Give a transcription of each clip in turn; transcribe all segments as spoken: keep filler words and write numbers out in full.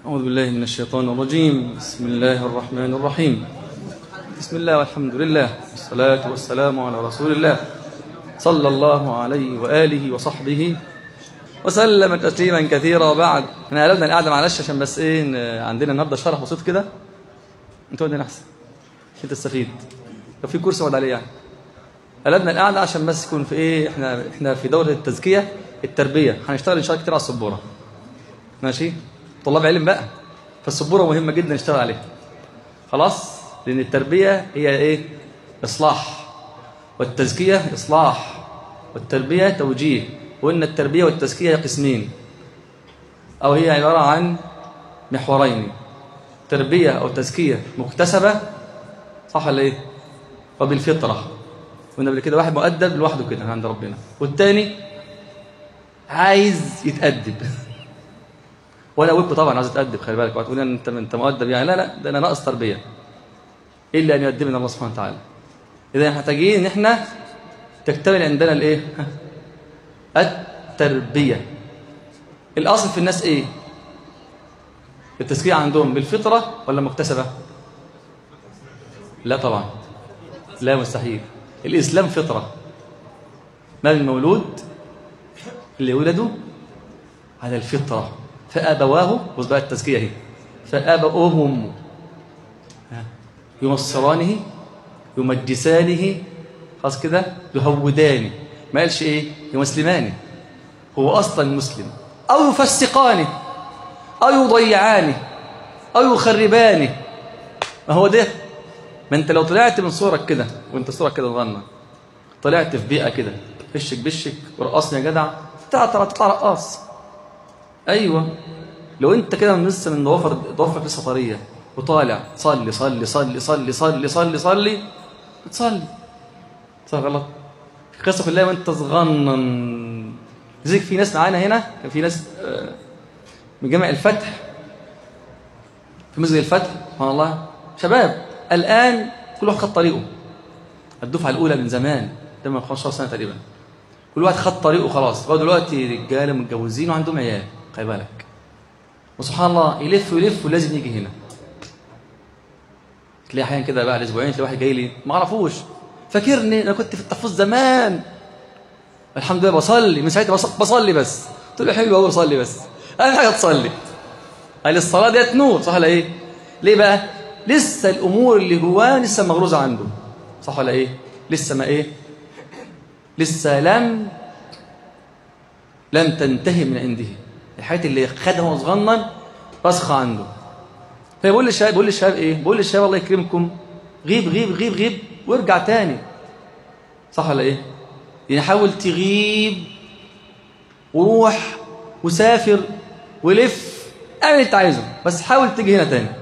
أعوذ بالله من الشيطان الرجيم. بسم الله الرحمن الرحيم. بسم الله والحمد لله والصلاة والسلام على رسول الله صلى الله عليه وآله وصحبه وسلم تسليما كثيرا. وبعد احنا قلبنا القعدة معلش عشان بس ايه عندنا النهارده شرح بسيط كده. انتوا عندنا احسن عشان تستفيد لو في كورس اقعد عليه يعني. قلبنا القعدة عشان بس يكون في ايه احنا احنا في دورة التزكية التربية، هنشتغل ان شاء الله كتير على السبورة. ماشي؟ طلاب علم بقى، فالسبورة مهمة جدا نشتغل عليها. خلاص؟ لأن التربية هي ايه؟ إصلاح، والتزكية إصلاح، والتربية توجيه، وإن التربية والتزكية قسمين، أو هي عبارة عن محورين: تربية أو تزكية مكتسبة، صح ولا إيه؟ وبالفطرة، وإن قبل كده واحد مؤدب لوحده كده عند ربنا، والتاني عايز يتأدب. وانا اقولكم طبعا عايز اتادب، خلي بالك وهتقول انت انت مؤدب يعني، لا لا ده انا ناقص تربيه الا ان يؤدبنا الله سبحانه وتعالى. اذا محتاجين ان احنا تكتمل عندنا الايه؟ التربيه. الاصل في الناس ايه؟ التزكيه عندهم بالفطره ولا مكتسبه؟ لا طبعا، لا مستحيل. الاسلام فطره، ما من مولود اللي يولدوا على الفطره فأبواه، بص بقى التزكية اهي، فأبوهم ينصرانه يمجسانه، خلاص كده، يهودانه، ما قالش ايه؟ يمسلمانه، هو اصلا مسلم، او يفسقانه او يضيعانه او يخربانه. ما هو ده. ما انت لو طلعت من صورك كده وانت صورك كده صغنن، طلعت في بيئة كده فشك بشك ورقصني يا جدع، تطلع تطلع رقاص. ايوه، لو انت كده من لسه من ضوافر ضوافرك لسه طريه وطالع صلي صلي صلي صلي صلي صلي صلي تصلي صح غلط قصه بالله وانت صغنن. زيك في ناس معانا هنا، كان في ناس من جامع الفتح في مسجد الفتح سبحان الله، شباب الان كل واحد خد طريقه. الدفعه الاولى من زمان ده خمستاشر سنه تقريبا، كل واحد خد طريقه خلاص. لغايه دلوقتي رجاله متجوزين وعندهم عيال، خلي بالك. وسبحان الله يلف ويلف ولازم يجي هنا. تلاقي احيانا كده بعد اسبوعين تلاقي واحد جاي لي ما اعرفوش، فاكرني انا كنت في التحفيظ زمان، الحمد لله بصلي من ساعتها، بصلي بس. قلت له حلو قوي صلي بس، اهم حاجه تصلي. قال الصلاه ديت نور، صح ولا ايه؟ ليه بقى؟ لسه الامور اللي جواه لسه مغروزه عنده، صح ولا ايه؟ لسه ما ايه؟ لسه لم لم تنتهي من عنده الحاجات اللي خدها وهو صغنن، راسخه عنده. فبيقول للشباب بيقول للشباب ايه؟ بيقول للشباب الله يكرمكم غيب غيب غيب غيب وارجع تاني، صح ولا ايه؟ يعني حاول تغيب وروح وسافر ولف، اعمل اللي انت عايزه، بس حاول تيجي هنا تاني.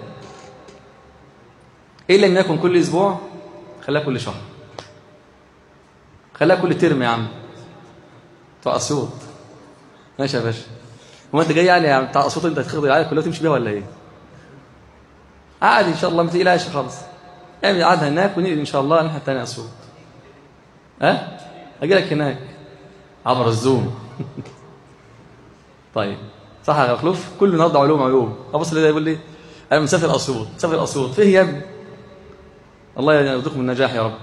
ايه لم يكن كل اسبوع، خليها كل شهر، خليها كل ترم يا عم. بتاع اسيوط ماشي يا باشا. هو انت جاي يعني يا بتاع اسيوط انت هتاخد العيال كلها وتمشي بيها ولا ايه؟ عادي ان شاء الله، ما تقلقش خالص. اعمل قعده هناك ونقل ان شاء الله ناحيه ثانيه اسيوط. ها؟ اجي لك هناك عبر الزوم. طيب صح يا مخلوف؟ كله النهارده علوم علوم. ابص اللي يقول لي انا مسافر اسيوط، مسافر اسيوط فيه يا ابني؟ الله يرزقكم النجاح يا رب.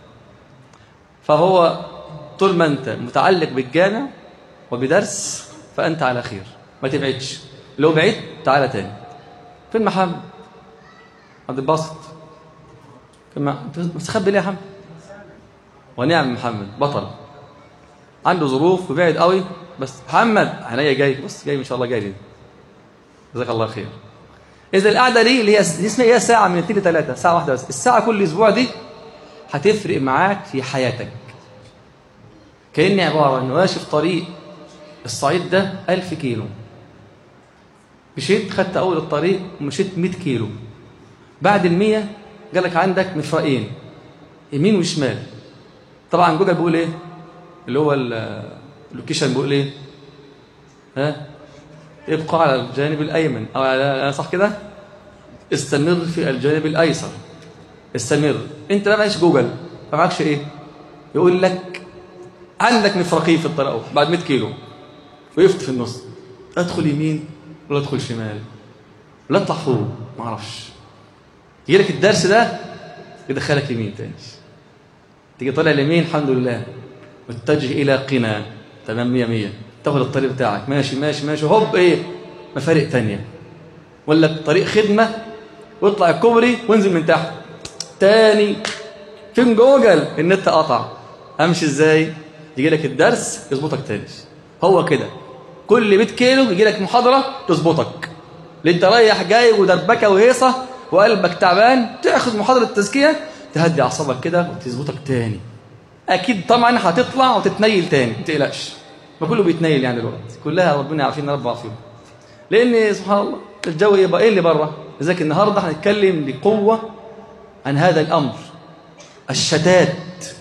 فهو طول ما انت متعلق بالجامع وبدرس فانت على خير، ما تبعدش. لو بعيد تعالى تاني. فين محمد؟ عبد الباسط كما مستخبي ليه يا محمد؟ ونعم محمد بطل، عنده ظروف وبعد قوي، بس محمد عينيا جاي، بص جاي ان شاء الله جاي. جزاك الله خير. اذا القعده دي اللي هي اسمها ايه؟ ساعه من اثنين لثلاثه، ساعه واحده بس. الساعه كل اسبوع دي هتفرق معاك في حياتك. كأني عباره انه ماشي في طريق الصعيد ده ألف كيلو، مشيت خدت اول الطريق ومشيت مئة كيلو، بعد المية جالك عندك مفرقين يمين وشمال. طبعا جوجل بيقول ايه؟ اللي هو اللوكيشن بيقول ايه؟ ها؟ ابقى على الجانب الايمن، او على صح كده؟ استمر في الجانب الايسر. استمر. انت ما معكش جوجل، ما معكش ايه؟ يقول لك عندك مفرقين في الطريق بعد مئة كيلو، وقفت في النص، ادخل يمين ولا ادخل شمال؟ ولا اطلع فوق ما اعرفش. يجي لك الدرس ده يدخلك يمين تاني، تيجي طالع اليمين الحمد لله متجه الى قنا، تمام مية مية، تاخد الطريق بتاعك ماشي ماشي ماشي، هوب ايه مفارق تانية، ولا طريق خدمه واطلع الكوبري وانزل من تحت تاني، فين جوجل النت قطع، امشي ازاي؟ يجي لك الدرس يظبطك تاني. هو كده كل مية كيلو يجي لك محاضره تظبطك، اللي انت رايح جاي ودربكه وهيصه وقلبك تعبان، تاخد محاضره تزكيه تهدي اعصابك كده وتظبطك تاني. اكيد طبعا هتطلع وتتنيل تاني، ما تقلقش، ما كله بيتنيل يعني دلوقتي، كلها ربنا عارفين رب عافيهم، لان سبحان الله الجو يبقى ايه اللي بره. لذلك النهارده هنتكلم بقوه عن هذا الامر، الشتات.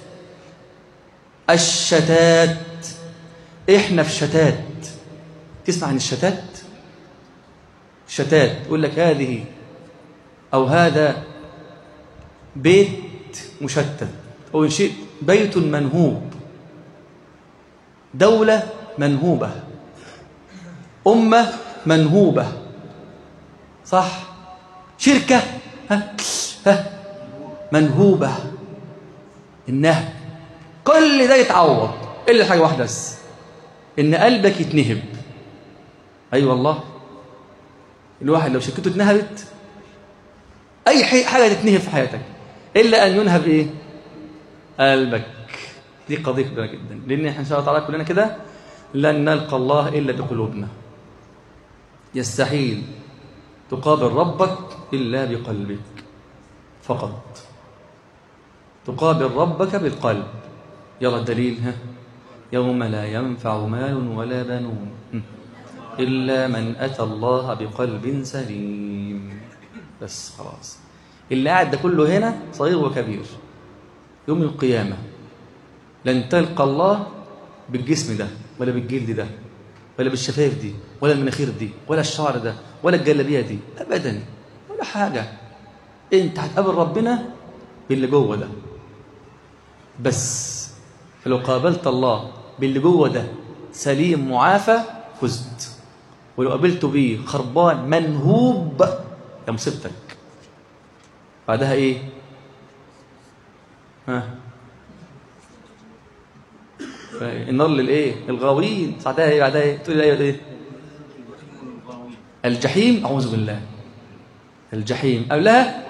الشتات، احنا في شتات. تسمع عن الشتات؟ شتات يقول لك هذه او هذا بيت مشتت، او شيء بيت منهوب، دولة منهوبة، أمة منهوبة، صح؟ شركة ها ها منهوبة، النهب. كل ده يتعوض إلا حاجة واحدة بس، إن قلبك يتنهب. أي أيوة والله، الواحد لو شركته اتنهبت أي حاجة تتنهب في حياتك إلا أن ينهب إيه؟ قلبك. دي قضية كبيرة جدا، لأن إحنا إن شاء الله تعالى كلنا كده لن نلقى الله إلا بقلوبنا. يستحيل تقابل ربك إلا بقلبك فقط، تقابل ربك بالقلب. يلا الدليل، ها يوم لا ينفع مال ولا بنون إلا من أتى الله بقلب سليم. بس خلاص، اللي قاعد ده كله هنا صغير وكبير يوم القيامة لن تلقى الله بالجسم ده، ولا بالجلد ده، ولا بالشفايف دي، ولا المناخير دي، ولا الشعر ده، ولا الجلابيه دي، ابدا ولا حاجه. انت هتقابل ربنا باللي جوه ده بس. فلو قابلت الله باللي جوه ده سليم معافى فزت، ولو قابلته بيه خربان منهوب يا مصيبتك. بعدها ايه؟ ها النار للايه؟ الغاوين. بعدها ايه؟ بعدها ايه؟ تقول ايه؟ ايه؟ الجحيم. اعوذ بالله. الجحيم قبلها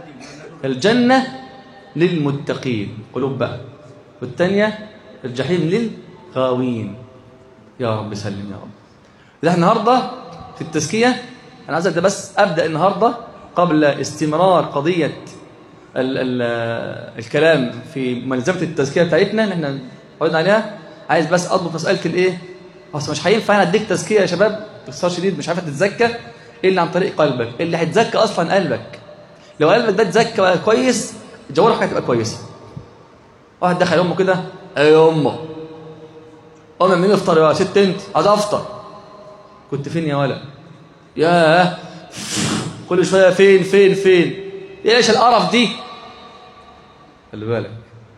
الجنه للمتقين قلوب بقى، والثانيه الجحيم للغاوين. يا رب سلم يا رب. ده النهارده في التزكيه انا عايزك ده بس ابدا النهارده قبل استمرار قضيه ال ال الكلام في ملزمه التزكيه بتاعتنا اللي احنا قلنا عليها. عايز بس اضبط مساله الايه، اصل مش هينفع انا اديك تزكيه يا شباب باختصار شديد مش عارفه تتزكى الا عن طريق قلبك. اللي هيتزكى اصلا قلبك. لو قلبك ده اتزكى كويس جوارحك هتبقى كويسه. واحد دخل امه كده، ايه امه امه مين افطر يا ست؟ انت عايز افطر. كنت فين يا ولد؟ ياه كل شويه فين فين فين، ايش القرف دي؟ خلي بالك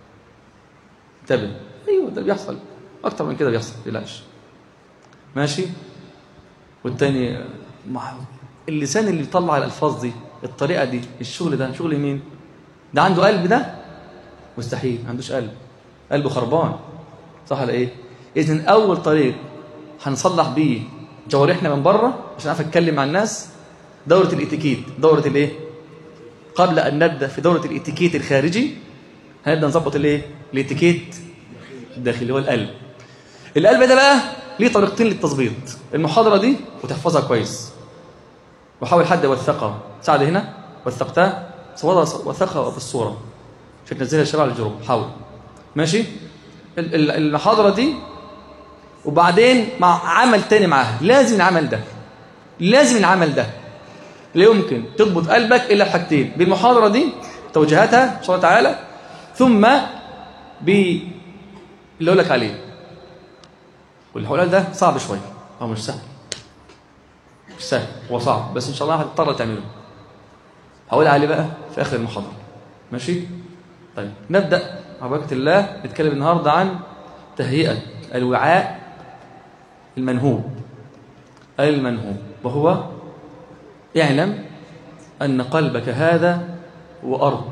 انتبه. ايوه ده بيحصل اكتر من كده بيحصل، ما تقلقش ماشي. والتاني اللسان اللي بيطلع الالفاظ دي الطريقه دي الشغل ده شغل مين؟ ده عنده قلب؟ ده مستحيل ما عندوش قلب، قلبه خربان، صح ولا ايه؟ اذن اول طريق هنصلح بيه جوارحنا من بره عشان اعرف اتكلم مع الناس دوره الاتيكيت. دوره الايه؟ قبل ان نبدا في دوره الاتيكيت الخارجي هنبدا نظبط الايه؟ الاتيكيت الداخلي، هو القلب. القلب ده بقى ليه طريقتين للتظبيط. المحاضره دي وتحفظها كويس، وحاول حد يوثقها. ساعد هنا وثقتها، صورها وثقها بالصوره عشان تنزلها الشباب على الجروب. حاول ماشي المحاضره دي، وبعدين مع عمل تاني معاها. لازم العمل ده لازم العمل ده لا يمكن تضبط قلبك الا بحاجتين: بالمحاضره دي توجيهاتها ان شاء الله تعالى، ثم ب اللي اقول لك عليه. والحلال ده صعب شويه او مش سهل، مش سهل، هو صعب بس ان شاء الله هتضطر تعمله. هقول عليه بقى في اخر المحاضره ماشي. طيب نبدا على بركه الله. نتكلم النهارده عن تهيئه الوعاء المنهوب. المنهوب وهو اعلم أن قلبك هذا هو أرض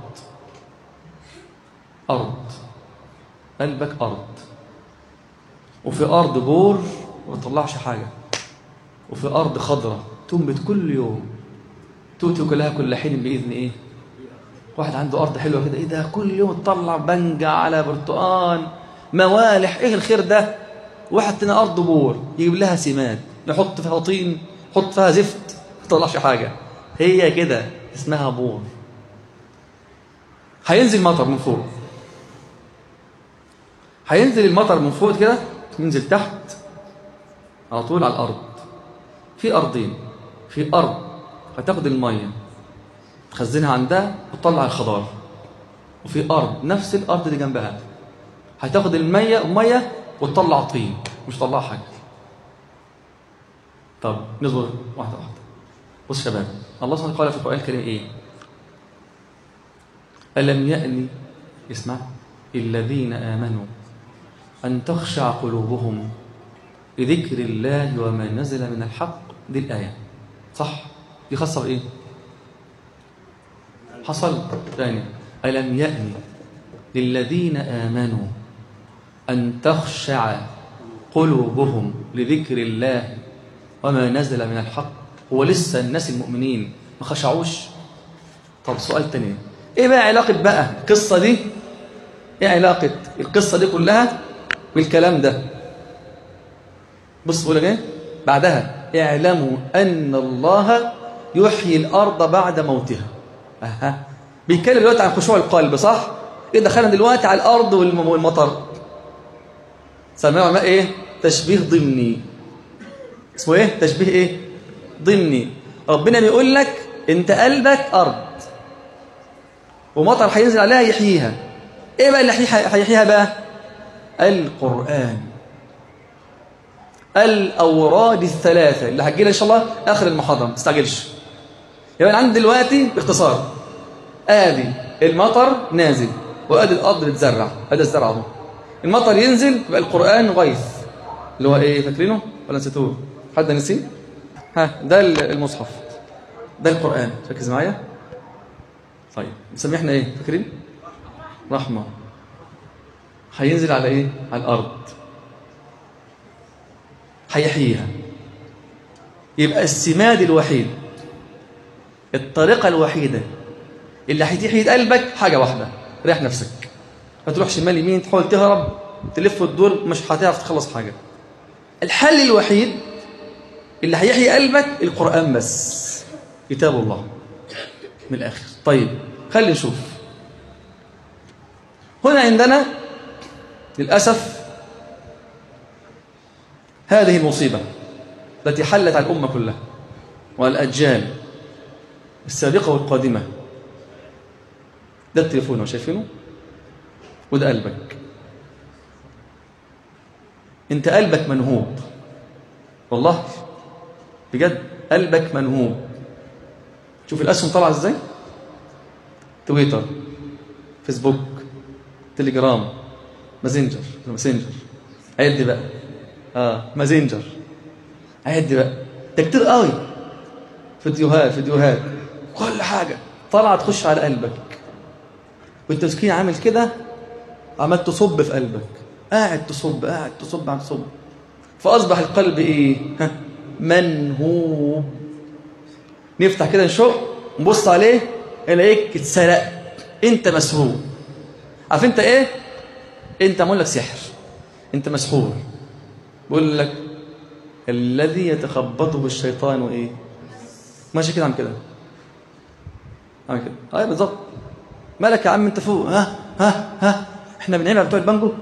أرض قلبك أرض، وفي أرض بور وما تطلعش حاجة، وفي أرض خضراء تنبت كل يوم، تؤتي كلها كل حين بإذن إيه؟ واحد عنده أرض حلوة كده، إيه ده كل يوم تطلع بنجة على برتقان موالح، إيه الخير ده؟ واحد تاني أرض بور يجيب لها سماد، يحط فيها طين، يحط فيها زفت، ما تطلعش حاجة. هي كده اسمها بور. هينزل مطر من فوق، هينزل المطر من فوق كده، ينزل تحت على طول على الأرض. في أرضين، في أرض هتاخد المية تخزنها عندها وتطلع الخضار، وفي أرض نفس الأرض اللي جنبها هتاخد المية المية وتطلع طين، مش تطلع حاجة. طب نصبر واحدة واحدة. بص شباب، الله سبحانه وتعالى قال في القرآن الكريم إيه؟ ألم يأن اسمع الذين آمنوا أن تخشع قلوبهم لذكر الله وما نزل من الحق. دي الآية صح؟ دي خاصة بإيه؟ حصل ثاني، ألم يأن للذين آمنوا أن تخشع قلوبهم لذكر الله وما نزل من الحق. هو لسه الناس المؤمنين ما خشعوش؟ طب سؤال تاني، ايه بقى علاقة بقى القصة دي، ايه علاقة القصة دي كلها بالكلام ده؟ بص بقول لك ايه بعدها، اعلموا ان الله يحيي الارض بعد موتها. اها بيتكلم دلوقتي عن خشوع القلب صح؟ ايه دخلنا دلوقتي على الارض والمطر، سمعوا علماء ايه؟ تشبيه ضمني. اسمه ايه؟ تشبيه ايه؟ ضمني. ربنا بيقول لك انت قلبك ارض ومطر هينزل عليها يحييها. ايه بقى اللي هيحييها بقى؟ القرآن، الأوراد الثلاثة اللي هتجيلها إن شاء الله آخر المحاضرة، ما تستعجلش. يبقى عندي دلوقتي باختصار، آدي المطر نازل وآدي الأرض بتزرع، آدي الزرع اهو. المطر ينزل يبقى القرآن غيث، اللي هو إيه فاكرينه ولا نسيتوه؟ حد نسيه؟ ها ده المصحف، ده القرآن، ركز معايا. طيب نسميه احنا إيه فاكرين؟ رحمة. هينزل على إيه؟ على الأرض، هيحييها. يبقى السماد الوحيد، الطريقة الوحيدة اللي هتحيي قلبك حاجة واحدة، ريح نفسك. ما تروح شمال يمين تحاول تهرب تلف وتدور، مش هتعرف تخلص حاجة. الحل الوحيد اللي هيحيي قلبك القرآن بس، كتاب الله من الآخر. طيب خلي نشوف. هنا عندنا للأسف هذه المصيبة التي حلت على الأمة كلها والأجيال السابقة والقادمة. ده التليفون شايفينه، وده قلبك. انت قلبك منهوب والله بجد، قلبك منهوب. شوف الأسهم طالعة ازاي، تويتر، فيسبوك، تليجرام، ماسنجر ماسنجر عد بقى اه ماسنجر عد بقى، ده كتير قوي. فيديوهات فيديوهات كل حاجة طالعة تخش على قلبك، وانت مسكين عامل كده عمال تصب في قلبك، قاعد تصب قاعد تصب قاعد تصب، فأصبح القلب ايه؟ ها منهوب. نفتح كده نشوف نبص عليه نلاقيك اتسرقت، انت مسروق. عارف انت ايه؟ انت معمول لك سحر، انت مسحور. بقول لك الذي يتخبطه بالشيطان وايه؟ ماشي كده عم كده عم كده ايوه بالظبط. مالك يا عم انت فوق؟ ها ها ها احنا بنعمل بتوع البانجو،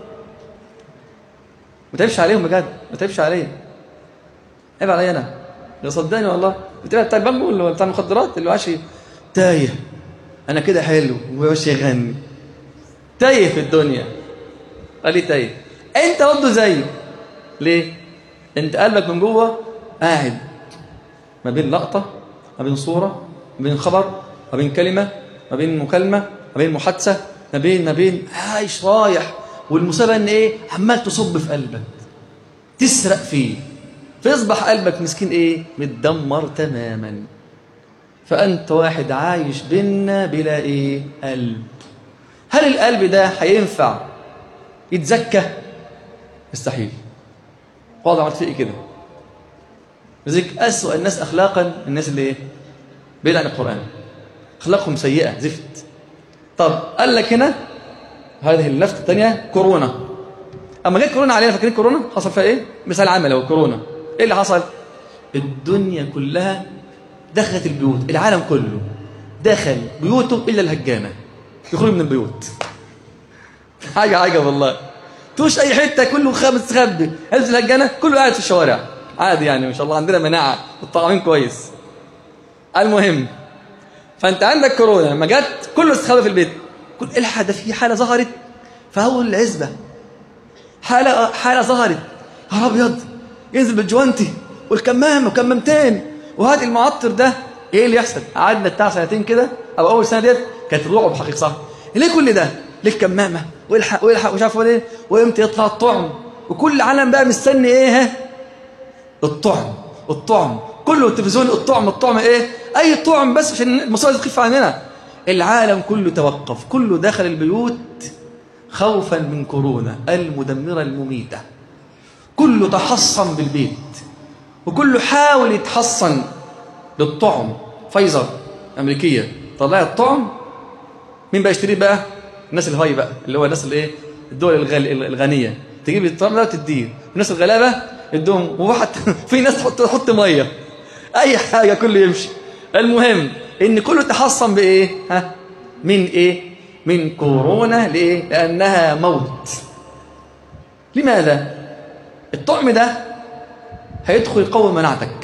ما تعبش عليهم بجد، ما تعبش عليهم، عيب عليا انا. لو صدقني والله بتاع بتاع البانجو ولا بتاع المخدرات اللي ماشي تايه، انا كده حلو وماشي يغني تايه في الدنيا. قال لي تايه، انت برضه زيه. ليه؟ انت قلبك من جوه قاعد ما بين لقطه، ما بين صوره، ما بين خبر، ما بين كلمه، ما بين مكالمه، ما بين محادثه، ما بين ما بين عايش رايح. والمصيبه ان ايه؟ عمال تصب في قلبك تسرق فيه، فيصبح قلبك مسكين ايه؟ متدمر تماما. فأنت واحد عايش بينا بلا إيه؟ قلب. هل القلب ده هينفع يتزكى؟ مستحيل. واضح عملت فيه كده. لذلك أسوأ الناس أخلاقا الناس اللي إيه؟ بعيد عن القرآن، أخلاقهم سيئة زفت. طب قال لك هنا هذه اللفتة الثانية كورونا. أما جت كورونا علينا، فاكرين كورونا حصل فيها إيه؟ مثال عمل هو كورونا. إيه اللي حصل؟ الدنيا كلها دخلت البيوت، العالم كله دخل بيوته إلا الهجانة يخرج من البيوت. حاجة عجب والله. توش أي حتة كله خامس خبي، هلبس الهجانة كله قاعد في الشوارع عادي يعني، ما شاء الله عندنا مناعة والطعامين كويس. المهم، فأنت عندك كورونا لما جت كله استخبى في البيت. كل الحق ده في حالة ظهرت فهو العزبة، حالة حالة ظهرت يا أبيض ينزل بالجوانتي والكمام وكمامتين وهات المعطر ده. ايه اللي يحصل؟ قعدنا بتاع سنتين كده او اول سنه ديت كانت رعب حقيقي. صح، ليه كل ده؟ ليه الكمامه والحق والحق ومش عارف ايه، وامتى يطلع الطعم، وكل عالم بقى مستني ايه؟ ها الطعم الطعم كله التلفزيون، الطعم الطعم ايه؟ اي طعم بس عشان المصائب تخف عننا. العالم كله توقف، كله دخل البيوت خوفا من كورونا المدمره المميته. كله تحصن بالبيت وكله حاول يتحصن بالطعم. فايزر امريكيه طلعت الطعم، مين بقى يشتريه بقى؟ الناس الهاي بقى، اللي هو الناس الايه؟ الدول الغال... الغنيه تجيب الطعم ده وتديه. الناس الغلابه ادهم، وواحد في ناس تحط تحط ميه اي حاجه كله يمشي. المهم ان كله تحصن بايه؟ ها من ايه؟ من كورونا. ليه؟ لانها موت. لماذا؟ الطعم ده هيدخل يقوي مناعتك،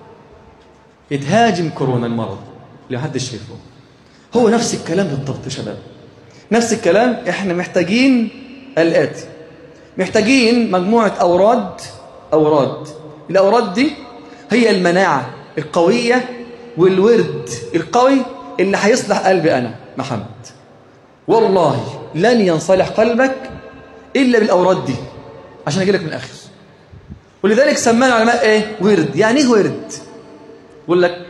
يتهاجم كورونا المرض اللي محدش شايفه. هو نفس الكلام بالضبط يا شباب، نفس الكلام. احنا محتاجين الآتي، محتاجين مجموعة أوراد. أوراد الأوراد دي هي المناعة القوية والورد القوي اللي هيصلح قلبي أنا محمد. والله لن ينصلح قلبك إلا بالأوراد دي، عشان أجي لك من الآخر. ولذلك سماه العلماء ايه؟ ورد. يعني ايه ورد؟ يقول لك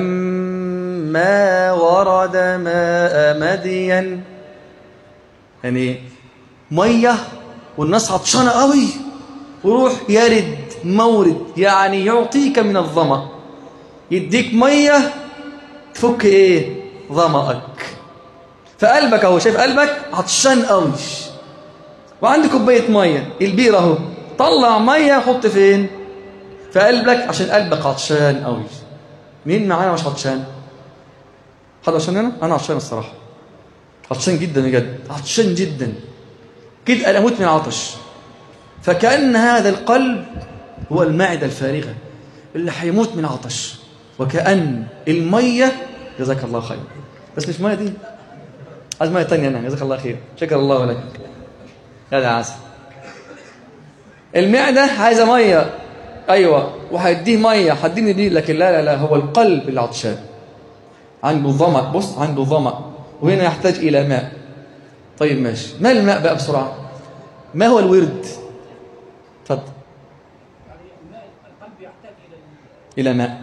فلما ورد ماء مدين، يعني ميه والناس عطشانه قوي وروح يرد مورد، يعني يعطيك من الظما، يديك ميه تفك ايه؟ ظمأك. فقلبك اهو، شايف قلبك عطشان قوي وعندك كوبايه ميه، البيره اهو، طلع ميه حط فين؟ في قلبك، عشان قلبك عطشان قوي. مين معانا مش عطشان؟ حد عطشان هنا؟ انا عطشان الصراحه، عطشان جدا بجد، عطشان جدا كده انا اموت من العطش. فكأن هذا القلب هو المعده الفارغه اللي هيموت من العطش، وكأن الميه، جزاك الله خير، بس مش ميه دي، عايز ميه ثانيه انا، جزاك الله خير، شكر الله لك يا ده عسل. المعدة عايزة مية، أيوة، وهيديه مية، هديني دي، لكن لا لا لا، هو القلب اللي عطشان، عنده ظمأ. بص عنده ظمأ، وهنا يحتاج إلى ماء. طيب ماشي، ما الماء بقى بسرعة؟ ما هو الورد؟ اتفضل. القلب يحتاج إلى ماء.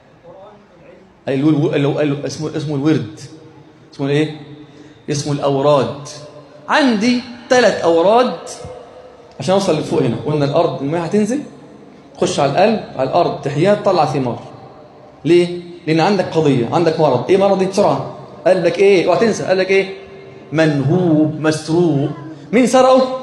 أي اسمه اسمه الورد، اسمه إيه؟ اسمه الأوراد. عندي ثلاث أوراد عشان اوصل لفوق. هنا قلنا الارض المياه هتنزل تخش على القلب، على الارض تحياه تطلع ثمار. ليه؟ لان عندك قضيه، عندك مرض. ايه مرض؟ بسرعه قال لك ايه؟ اوعى تنسى، قال لك ايه؟ منهوب مسروق. مين سرقه؟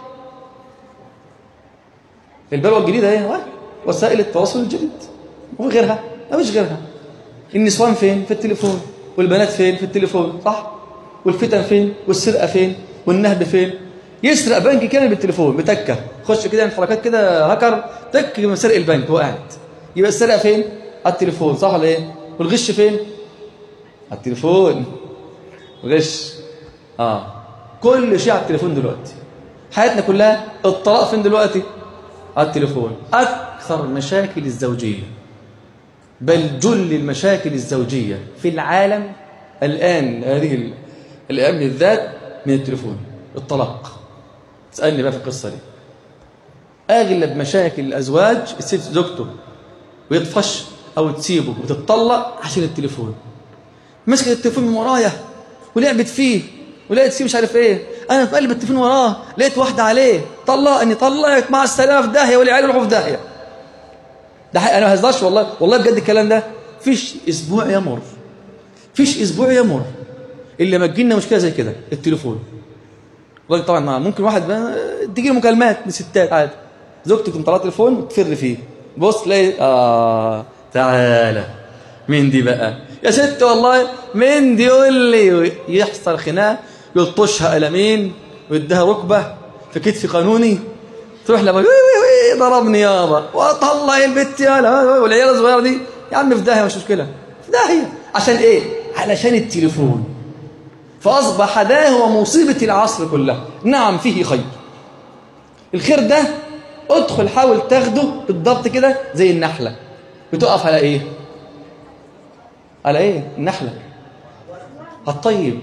البلوه الجديده ايه؟ وسائل التواصل الجديد وغيرها، ما فيش غيرها. النسوان فين؟ في التليفون. والبنات فين؟ في التليفون، صح؟ والفتن فين؟ والسرقه فين؟ والنهب فين؟ يسرق بنك كامل بالتليفون بتكه، خش كده من حركات كده هاكر تك سرق البنك وهو قاعد. يبقى السرقه فين؟ على التليفون، صح ولا ايه؟ والغش فين؟ على التليفون. غش اه كل شيء على التليفون دلوقتي. حياتنا كلها. الطلاق فين دلوقتي؟ على التليفون. اكثر مشاكل الزوجيه، بل جل المشاكل الزوجيه في العالم الان هذه الايام بالذات من التليفون. الطلاق. تسألني بقى في القصة دي، أغلب مشاكل الأزواج الست زوجته ويطفش او تسيبه وتتطلق عشان التليفون. مسكت التليفون من ورايا ولعبت فيه ولقيت فيه مش عارف ايه، انا في قلب التليفون وراه لقيت واحده عليه، طلقني طلقت مع السلامه في داهيه والعيال يروحوا في داهيه. ده حقيقة، انا ما بهزرش والله، والله بجد الكلام ده. فيش اسبوع يمر فيش اسبوع يمر الا ما تجينا مشكله زي كده. التليفون الراجل طبعا معاه ممكن واحد تجي له مكالمات من ستات عادي، زوجتك مطلعه تليفون وتفر فيه، بص تلاقي اه تعالى مين دي بقى يا ست، والله مين دي يقول لي، يحصل خناقه يلطشها قلمين ويديها ركبه في كتف قانوني، تروح لها ضربني يابا واطلع البت يالا والعيال الصغيره دي يا عم في داهيه، مش مشكله في داهيه. عشان ايه؟ علشان التليفون. فاصبح ده هو مصيبه العصر كلها. نعم فيه خير، الخير ده ادخل حاول تاخده بالضبط كده زي النحله، بتقف على ايه؟ على ايه النحله؟ الطيب.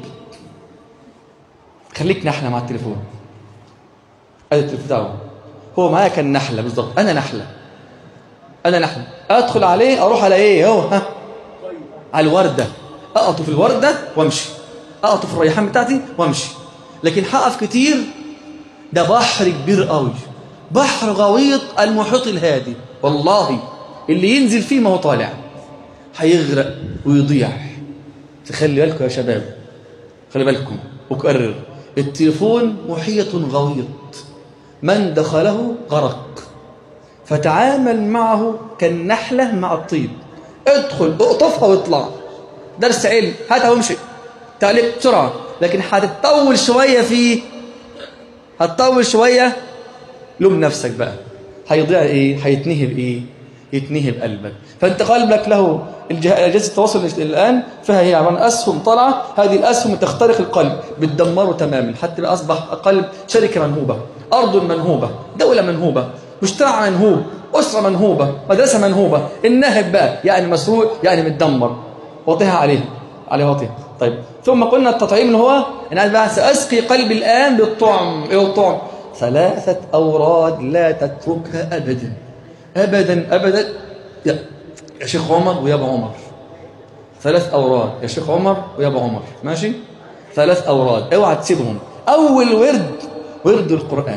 خليك نحله مع التليفون. ادي التليفون بتاعه هو معايا كان نحله بالضبط. انا نحله انا نحله ادخل عليه اروح على ايه؟ اهو ها على الورده، اقطف الورده وامشي، اقطف الريحان بتاعتي وامشي. لكن هقف كتير، ده بحر كبير قوي، بحر غويط المحيط الهادي، والله اللي ينزل فيه ما هو طالع هيغرق ويضيع. تخلي بالكم يا شباب، خلي بالكم. أكرر، التليفون محيط غويط، من دخله غرق، فتعامل معه كالنحلة مع الطيب. ادخل اقطفها واطلع، درس علم هاتها وامشي، تعليق بسرعة. لكن هتطول شوية فيه، هتطول شوية، لوم نفسك بقى، هيضيع ايه؟ هيتنهي بايه؟ يتنهي بقلبك. فانت قلبك له اجهزه التواصل الان فيها هي عباره عن اسهم طالعه، هذه الاسهم تخترق القلب بتدمره تماما حتى اصبح قلب شركه منهوبه، ارض منهوبه، دوله منهوبه، مجتمع منهوب، اسره منهوبه، مدرسه منهوبه. النهب بقى يعني مسروق يعني متدمر، وطيها عليها عليه وطيها. طيب ثم قلنا التطعيم اللي هو انا بقى ساسقي قلبي الان بالطعم. ايه الطعم؟ ثلاثه اوراد لا تتركها ابدا ابدا ابدا يا يا شيخ عمر ويا ابو عمر. ثلاث اوراد يا شيخ عمر ويا ابو عمر، ماشي؟ ثلاث اوراد اوعى تسيبهم. اول ورد ورد القران،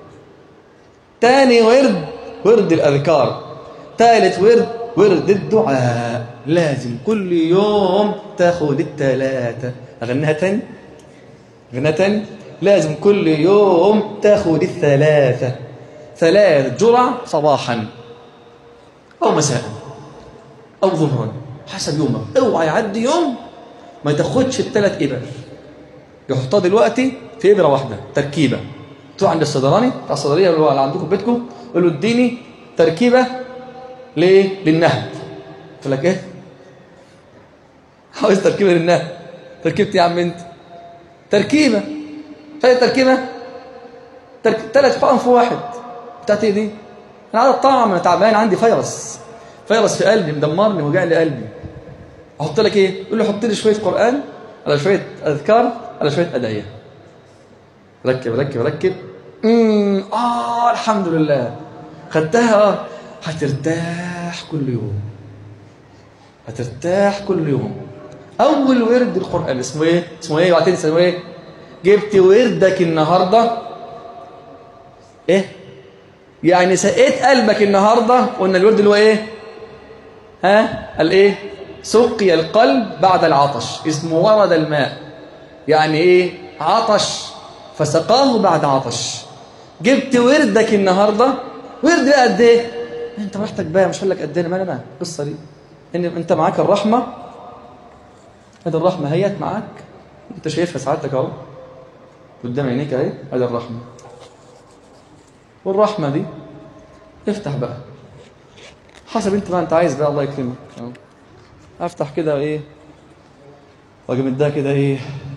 ثاني ورد ورد الاذكار، ثالث ورد ورد الدعاء. لازم كل يوم تاخد الثلاثه. اغنيها تاني اغنيها تاني لازم كل يوم تاخد الثلاثه، ثلاث جرع صباحا أو مساء أو ظهرا حسب يومك. اوعى يعدي يوم ما تاخدش الثلاث إبر. يحطها دلوقتي في إبرة واحدة تركيبة. تروح عند الصيدلاني بتاع الصيدلية اللي هو اللي عندكم في بيتكم، قول له اديني تركيبة ليه؟ للنهب. يقول لك إيه؟ عاوز تركيبة للنهب. تركيبتي يا عم أنت؟ تركيبة. هي تركيبة ترك... ثلاث حقن في واحد. بتاعتي إيه دي؟ أنا عايز الطعم، أنا تعبان، عندي فيروس فيروس في قلبي مدمرني وجع لي قلبي. أحط لك إيه؟ يقول له حط لي شوية قرآن على شوية أذكار على شوية أدعية. ركب ركب ركب امم آه الحمد لله خدتها. هترتاح كل يوم، هترتاح كل يوم. أول ورد القرآن اسمه إيه؟ اسمه إيه؟ وعطيني اسمه إيه؟ جبت وردك النهاردة إيه؟ يعني سقيت قلبك النهاردة. قلنا الورد اللي هو إيه؟ ها؟ قال إيه؟ سقي القلب بعد العطش، اسمه ورد الماء. يعني إيه؟ عطش فسقاه بعد عطش. جبت وردك النهاردة. ورد بقى قد إيه؟ أنت محتاج بقى، مش هقول لك قد إيه، ما أنا بقى القصة دي إن أنت معاك الرحمة. هذه الرحمة هيت معاك، أنت شايفها سعادتك أهو قدام عينيك أهي. هذه الرحمة، والرحمة دي افتح بقى حسب انت ما انت عايز بقى. الله يكرمك. افتح كده ايه واجي مديها كده ايه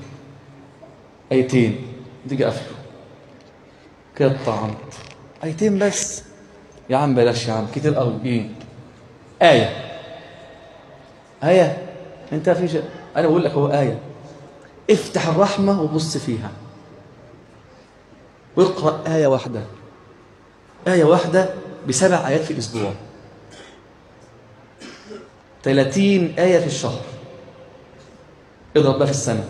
ايتين، تيجي قافله كده طعمت ايتين بس. يا عم بلاش يا عم، كتير قوي. ايه آية آية انت في شيء انا بقول لك هو آية. افتح الرحمة وبص فيها واقرأ آية واحدة، آية واحدة بسبع آيات في الأسبوع. ثلاثين آية في الشهر، اضرب بقى في السنة.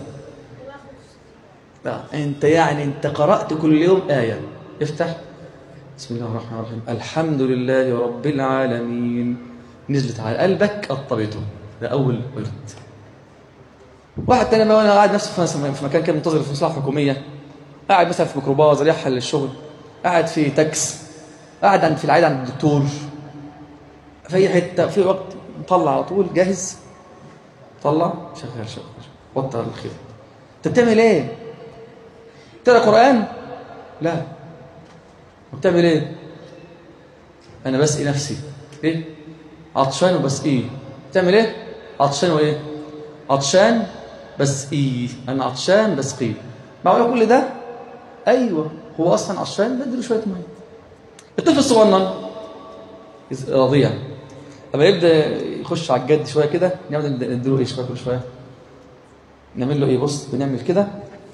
لا انت يعني انت قرأت كل يوم آية. افتح بسم الله الرحمن الرحيم الحمد لله رب العالمين، نزلت على قلبك قطبته. ده أول ورد. واحد تاني بقى، وانا قاعد نفسي في مكان كده منتظر في مصلحة حكومية، قاعد مثلا في ميكروباص رايح للشغل، قاعد في تاكس، قاعد عند في العيادة عند الدكتور، في اي حته في وقت، طلع على طول جاهز، طلع شغال شغال وطر الخير. انت بتعمل ايه؟ تقرا قرآن؟ لا. بتعمل ايه؟ انا بسقي نفسي. ايه؟ عطشان وبسقيه. بتعمل ايه؟ عطشان وايه؟ عطشان بسقيه. انا عطشان بسقيه. معقول كل ده؟ ايوه، هو اصلا عطشان بديله شويه ميه. الطفل الصغنن رضيع لما يبدا يخش على الجد شويه كده، نعمل نديله ايه شويه كل شويه؟ نعمل له ايه؟ بص بنعمل كده،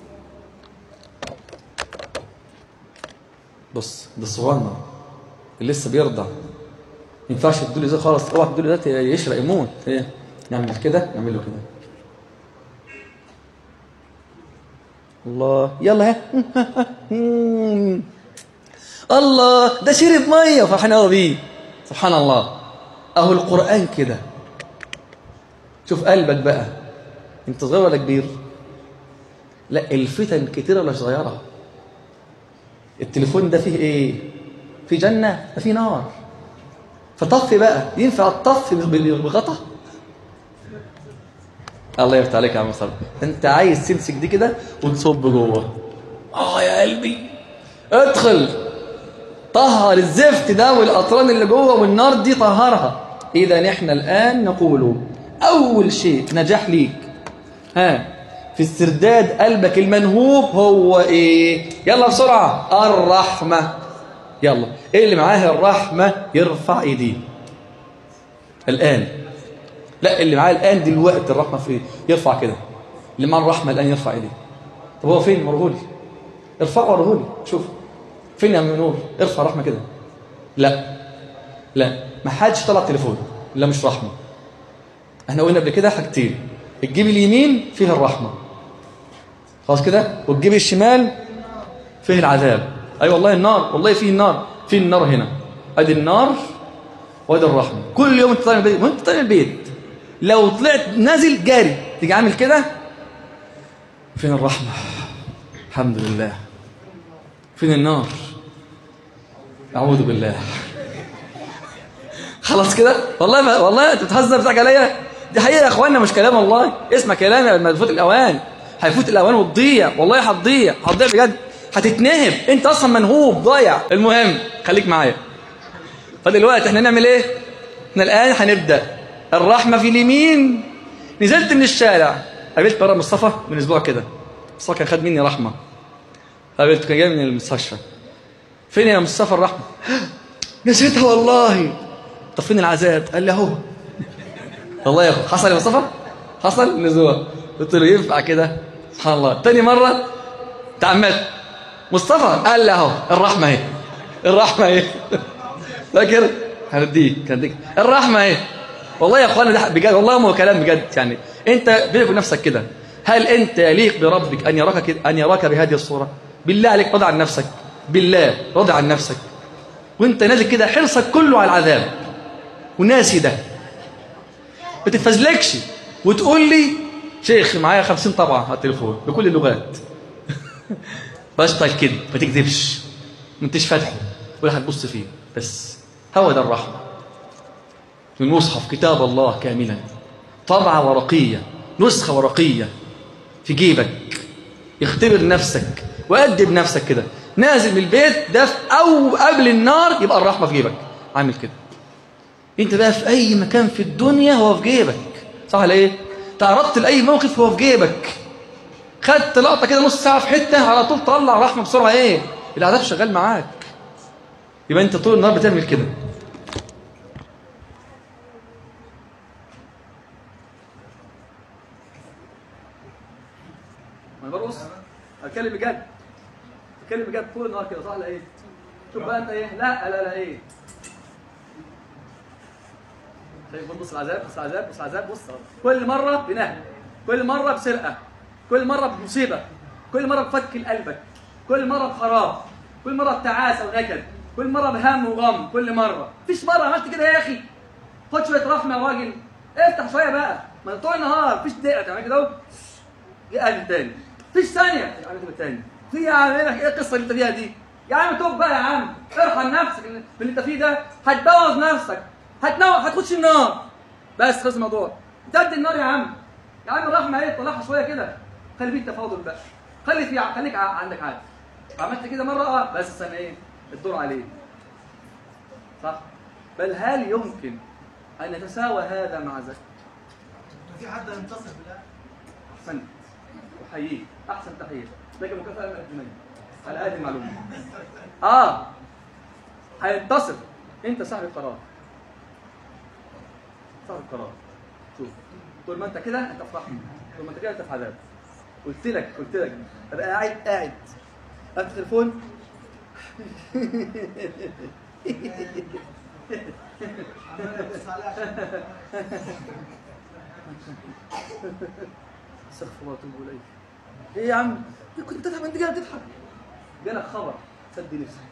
بص ده الصغنن اللي لسه بيرضع، ما ينفعش تديله زي خالص، اوعى تديله ده يشرق يموت. ايه؟ نعمل كده، نعمل له كده. الله يلا ها الله ده شرب ميه فرحان قوي بيه. سبحان الله. اهو القرآن كده. شوف قلبك بقى، انت صغير ولا كبير؟ لا الفتن كتيره ولا صغيره؟ التليفون ده فيه ايه؟ فيه جنه؟ ده فيه نار. فطفي بقى، ينفع الطفي بغطا؟ الله يفتح عليك يا عم صالح. انت عايز تمسك دي كده وتصب جوه. اه يا قلبي ادخل طهر الزفت ده والاطران اللي جوه والنار دي طهرها. اذا احنا الان نقول اول شيء نجاح ليك ها في استرداد قلبك المنهوب هو ايه؟ يلا بسرعه. الرحمه. يلا ايه اللي معاه الرحمه يرفع ايديه الان. لا اللي معاه الان دلوقتي الرحمه في ايه؟ يرفع كده. اللي معاه الرحمه الان يرفع ايديه. طب هو فين؟ وريهولي. ارفعه وريهولي. شوف فين يا نور؟ ارفع رحمه كده. لا لا ما حدش طلع تليفون. لا مش رحمه. احنا قلنا قبل كده حاجتين، الجيب اليمين فيه الرحمه خلاص كده، والجيب الشمال فيه العذاب. اي أيوة والله النار، والله فيه النار، فيه النار هنا. ادي النار وادي الرحمه. كل يوم انت طالع من البيت وانت طالع من البيت لو طلعت نازل جاري تيجي عامل كده، فين الرحمه؟ الحمد لله. فين النار؟ اعوذ بالله. خلاص كده. والله ما والله انت بتهزر بتاعك عليا، دي حقيقه يا اخوانا مش كلام والله. اسمع كلامي قبل ما تفوت الاوان. هيفوت الاوان وتضيع، والله هتضيع هتضيع بجد، هتتنهب. انت اصلا منهوب ضايع. المهم خليك معايا. فدلوقتي احنا نعمل ايه؟ احنا الان هنبدا الرحمه في اليمين. نزلت من الشارع قابلت بره مصطفى من اسبوع كده، مصطفى كان خد مني رحمه، قابلته كان جاي من المستشفى. فين يا مصطفى الرحمه؟ نسيتها والله. طب فين العذاب؟ قال لي اهو. والله يا اخو حصل يا مصطفى؟ حصل نزوع. قلت له ينفع كده؟ سبحان الله. تاني مره تعمدت مصطفى قال لي اهو الرحمه اهي، الرحمه اهي. فاكر؟ هنديك هنديك الرحمه اهي. والله يا اخوانا ده بجد والله ما هو كلام بجد. يعني انت بينك وبين نفسك كده، هل انت يليق بربك ان يراك كده، ان يراك بهذه الصوره؟ بالله عليك راضي عن نفسك، بالله راضي عن نفسك وانت نازل كده حرصك كله على العذاب وناسي ده، ما تتفزلكش وتقول لي شيخ معايا خمسين طبعه على التليفون بكل اللغات. بشطل كده ما تكذبش، ما انتش فاتحه ولا هتبص فيه. بس هو ده الرحمه. في المصحف كتاب الله كاملا، طبعه ورقيه، نسخه ورقيه في جيبك. اختبر نفسك وأدب نفسك كده، نازل من البيت ده او قبل النار يبقى الرحمه في جيبك. عامل كده انت بقى في اي مكان في الدنيا هو في جيبك، صح ولا ايه؟ تعرضت لاي موقف هو في جيبك. خدت لقطه كده نص ساعه في حته على طول طلع رحمه بسرعه. ايه؟ العذاب شغال معاك. يبقى انت طول النهار بتعمل كده. انا برقص اتكلم بجد، اتكلم بجد طول النهار كده، صح ولا ايه؟ شوف بقى انت ايه؟ لا لا لا ايه؟ شايف؟ بص العذاب، بص العذاب، بص العذاب، بص كل مره بنهب، كل مره بسرقه، كل مره بمصيبه، كل مره بفتك قلبك، كل مره بخراب، كل مره بتعاسه ونكد، كل مره بهم وغم، كل مره. مفيش مره عملت كده يا اخي؟ خد شويه رحمه يا راجل، افتح شويه بقى، ما طول النهار مفيش دقيقه تعمل كده اهو يقابل تاني، مفيش ثانيه تعمل كده تاني. في يا عم ايه القصه اللي انت فيها دي؟ يا عم توب بقى يا عم، ارحم نفسك من اللي انت فيه ده، هتبوظ نفسك، هتنوع، هتخش النار. بس خلص الموضوع، تدي النار يا عم. يا عم الرحمه ايه؟ طلعها شويه كده، خلي فيه تفاضل بقى، خلي في خليك عندك عادي. عملت كده مره اه بس استنى ايه؟ الدور عليه. صح؟ بل هل يمكن ان يتساوى هذا مع ذاك؟ في حد ينتصر بالله؟ احسنت، احييك، احسن تحيه، لكن مكافاه من الجنيه على هذه المعلومه. اه هينتصر، انت صاحب القرار، صاحب القرار. شوف، طول ما انت كده انت في رحمه، طول ما انت كده انت في عذاب. قلت لك قلت لك ابقى قاعد قاعد افتح التليفون استغفر الله واتوب اليه. ايه يا عم؟ كنت بتضحك انت جاي بتضحك. جالك خبر سد نفسك.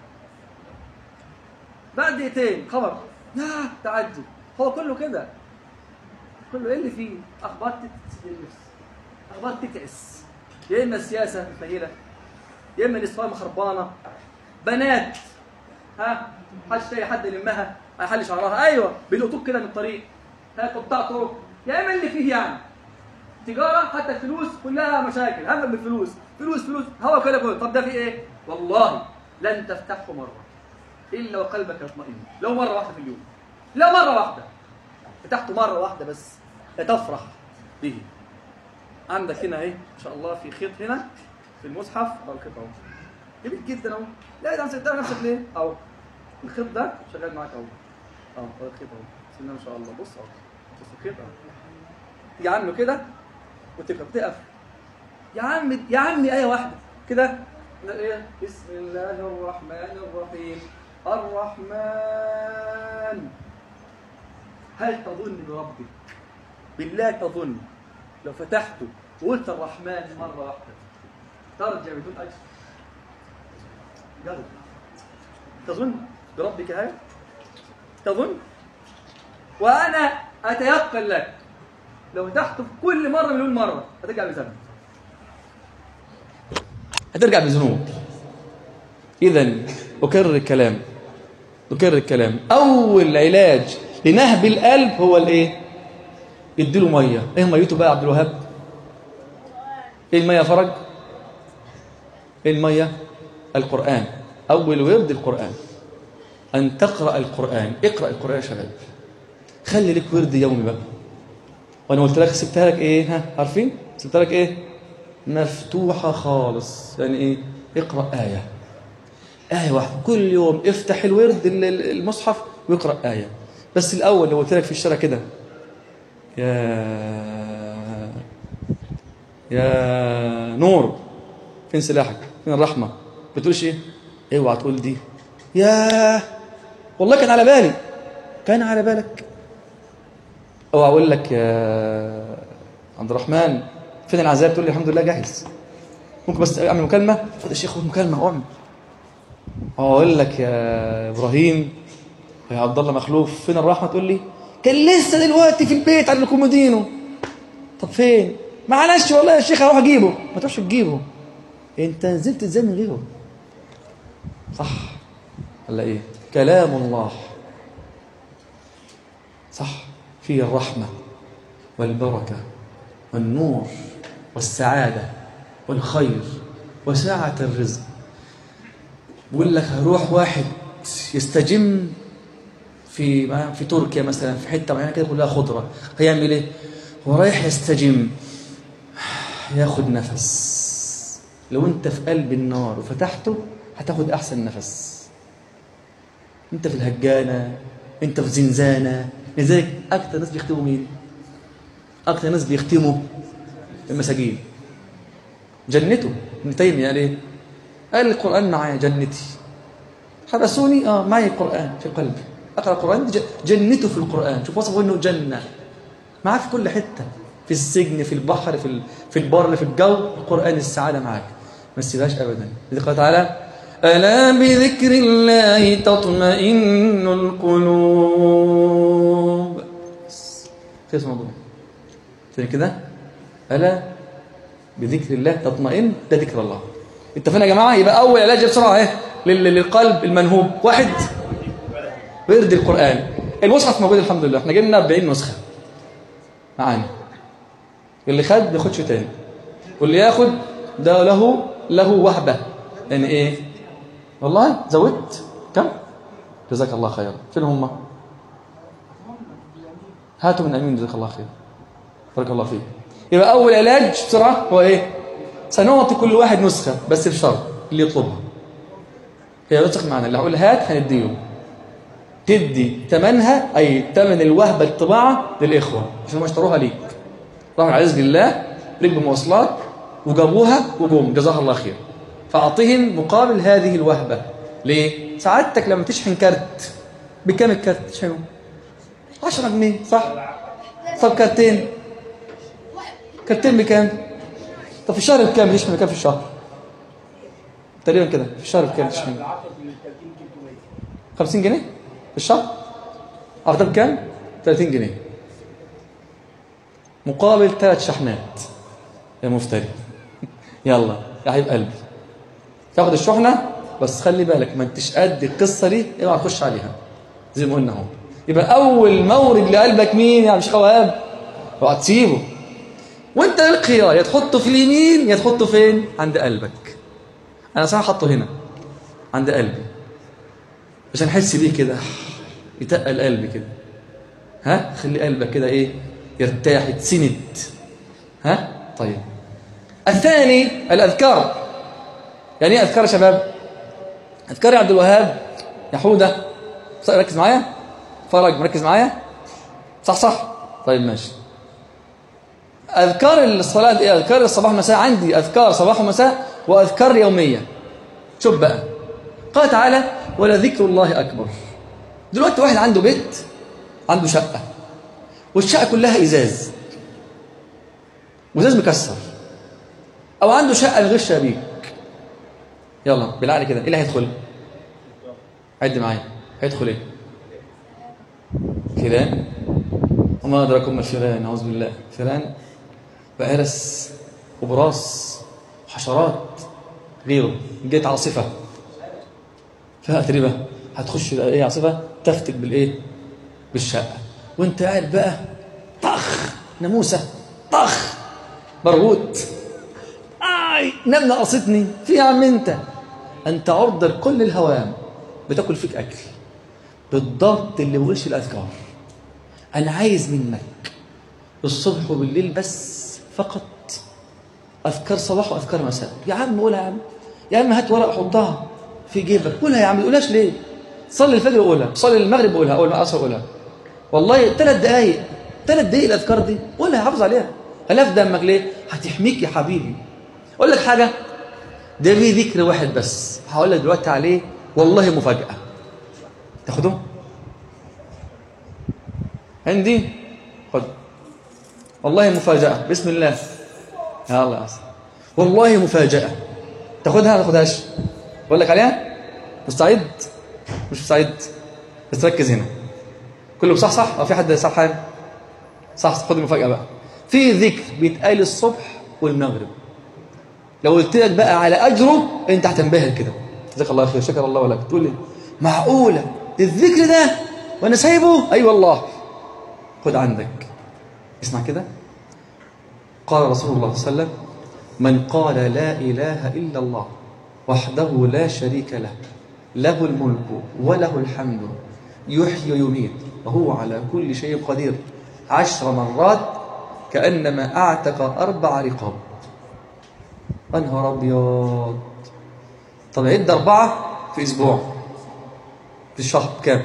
بعد دقيقتين خبر يا تعجب. هو كله كده. كله ايه اللي فيه؟ اخبار تسد النفس. اخبار تتعس. يا اما السياسه متنيله، يا اما الاسلام خربانه، بنات ها محدش تلاقي حد يلمها هيحل شعرها، ايوه بيلقطوك كده من الطريق، ها قطاع طرق، يا اما اللي فيه يعني تجاره، حتى الفلوس كلها مشاكل، هم بالفلوس، فلوس فلوس، هو كده كله. طب ده في ايه؟ والله لن تفتحه مره الا وقلبك يطمئن، لو مره واحده في اليوم، لو مره واحده فتحته مره واحده بس تفرح به. عندك هنا اهي ان شاء الله في خيط هنا في المصحف او الخيط اهو جميل جدا اهو. لا ده انت نفسك ليه؟ اهو الخيط ده شغال معاك اهو، اهو الخيط اهو بسم الله ما شاء الله. بص اهو، بص الخيط اهو، تيجي عامله كده وتقف تقف يا عم يا عمي ايه واحده كده ايه؟ بسم الله الرحمن الرحيم. الرحمن، هل تظن بربك بالله تظن لو فتحته وقلت الرحمن مره واحده ترجع بدون اجر؟ جرب. تظن بربك هل؟ تظن؟ وانا اتيقن لك لو فتحته في كل مره مليون مره هترجع بذنب، هترجع بذنوب. اذا اكرر الكلام اكرر الكلام اول علاج لنهب القلب هو الايه؟ اديله ميه. ايه ميته بقى يا عبد الوهاب؟ ايه الميه يا فرج؟ ايه الميه؟ القران. اول ورد القران، ان تقرا القران. اقرا القران يا شباب، خلي لك ورد يومي بقى. وانا قلت لك سبتها لك ايه؟ ها عارفين سبتها لك ايه؟ مفتوحه خالص. يعني ايه؟ اقرا ايه ايه واحده كل يوم. افتح الورد المصحف واقرا ايه بس. الاول لو قلت لك في الشارع كده يا يا نور فين سلاحك؟ فين الرحمه؟ بتقولش ايه؟ اوعى تقول دي. يا والله كان على بالي، كان على بالك. اوعى اقول لك يا عبد الرحمن فين العذاب؟ تقول لي الحمد لله جاهز. ممكن بس اعمل مكالمه؟ خد يا شيخ خد مكالمه اعمل. اقول لك يا ابراهيم يا عبد الله مخلوف فين الرحمه؟ تقول لي كان لسه دلوقتي في البيت على الكومودينو. طب فين؟ معلش والله يا شيخ هروح اجيبه. ما تروحش تجيبه، انت نزلت ازاي من غيره؟ صح ولا ايه؟ كلام الله صح فيه الرحمه والبركه والنور والسعاده والخير وساعه الرزق. بقول لك هروح واحد يستجم في في تركيا مثلا في حته معينه كده كلها خضره، هيعمل ايه؟ هو رايح يستجم ياخد نفس. لو انت في قلب النار وفتحته هتاخد احسن نفس. انت في الهجانه، انت في زنزانه. لذلك اكثر ناس بيختموا مين؟ اكثر ناس بيختموا المساجين. جنته ابن تيميه قال ايه؟ قال القران معايا جنتي، حبسوني اه معي القران في قلبي. اقرا القران جنته في القران. شوف وصفه انه جنه معاك في كل حته، في السجن، في البحر، في في البر، في الجو، القران السعاده معاك ما تسيبهاش ابدا. لذلك قال تعالى الا بذكر الله تطمئن القلوب. خلص الموضوع تاني كده، الا بذكر الله تطمئن، ده ذكر الله. اتفقنا يا جماعه؟ يبقى اول علاج بسرعه اهي للقلب المنهوب، واحد ورد القران. المصحف موجود الحمد لله، احنا جبنا أربعين نسخه معانا، اللي خد ما ياخدش تاني، واللي ياخد ده له له وهبه. يعني ايه؟ والله زودت كم؟ جزاك الله خيرا. فين هم؟ هاتوا من امين جزاك الله خير، بارك الله فيك. يبقى اول علاج بسرعه هو ايه؟ سنعطي كل واحد نسخه بس بشرط اللي يطلبها. هي نسخ معنا، اللي هقول هات هنديه، تدي ثمنها اي ثمن الوهبه الطباعه للاخوه عشان ما اشتروها ليك. راحوا العز بالله ركبوا مواصلات وجابوها وجم جزاها الله خير، فاعطهم مقابل هذه الوهبه. ليه؟ سعادتك لما تشحن كارت بكام الكارت تشحنه؟ عشرة جنيه صح؟ طب كارتين كارتين بكام؟ طب في الشهر بكام تشحن؟ بكام في الشهر؟ تقريبا كده في الشهر بكام تشحن؟ خمسين جنيه في الشهر. عرضها بكام؟ ثلاثين جنيه مقابل ثلاث شحنات يا مفتري. يلا يا حبيب قلبي تاخد الشحنه، بس خلي بالك ما انتش قد القصه دي، اوعى تخش عليها زي ما قلنا اهو. يبقى اول مورد لقلبك مين يا شيخ وهاب؟ اوعى تسيبه، وانت الخيار يا تحطه في اليمين يا تحطه فين؟ عند قلبك. انا صراحه حاطه هنا عند قلبي عشان احس بيه كده، يتقل قلبي كده. ها خلي قلبك كده ايه؟ يرتاح، يتسند. ها طيب. الثاني الاذكار. يعني ايه اذكار يا شباب؟ اذكار يا عبد الوهاب، يا حوده ركز معايا، فرج مركز معايا، صح صح طيب ماشي. اذكار الصلاه ايه؟ اذكار الصباح والمساء. عندي اذكار صباح ومساء واذكار يوميه. شوف بقى قال تعالى ولذكر الله اكبر. دلوقتي واحد عنده بيت، عنده شقه، والشقه كلها ازاز وازاز مكسر، او عنده شقه من غير شبابيك. يلا بالعقل كده ايه اللي هيدخل؟ عد معايا هيدخل ايه؟ فيران، وما ادراكم ما الفيران، اعوذ بالله. فيران وعرس وبراس وحشرات غيره. جت عاصفه فيها اتربه، هتخش ايه عاصفه تفتك بالايه؟ بالشقه، وانت قاعد بقى طخ ناموسه، طخ برغوت، اي نمله قصتني في يا عم. انت انت عرضه لكل الهوام، بتاكل فيك اكل بالضبط اللي بقولش الاذكار. انا عايز منك الصبح وبالليل بس فقط اذكار صباح واذكار مساء. يا عم قولها يا عم، يا عم هات ورقه حطها في جيبك قولها يا عم. ما تقولهاش ليه؟ صلي الفجر قولها، صلي المغرب قولها، اول ما العصر قولها. والله ثلاث دقائق ثلاث دقائق الاذكار دي قولها، حافظ عليها، خليها في دمك. ليه؟ هتحميك يا حبيبي. اقول لك حاجه، ده في ذكر واحد بس هقول لك دلوقتي عليه، والله مفاجاه تاخده عندي. خد والله مفاجاه بسم الله. يا الله عسى. والله مفاجاه تاخدها ما تاخدهاش؟ اقول لك عليها. مستعد؟ مش مستعد؟ بس ركز هنا كله صح صح. او في حد سرحان؟ صح. خد المفاجاه بقى. في ذكر بيتقال الصبح والمغرب، لو قلت لك بقى على اجره انت هتنبهر كده. جزاك الله خير، شكر الله لك. تقول لي معقوله الذكر ده وانا سايبه؟ اي أيوة والله. خد عندك اسمع كده. قال رسول الله صلى الله عليه وسلم من قال لا اله الا الله وحده لا شريك له له الملك وله الحمد يحيي ويميت وهو على كل شيء قدير عشر مرات كأنما اعتق اربع رقاب. يا نهار ابيض. طب عد اربعه في اسبوع في الشهر كام؟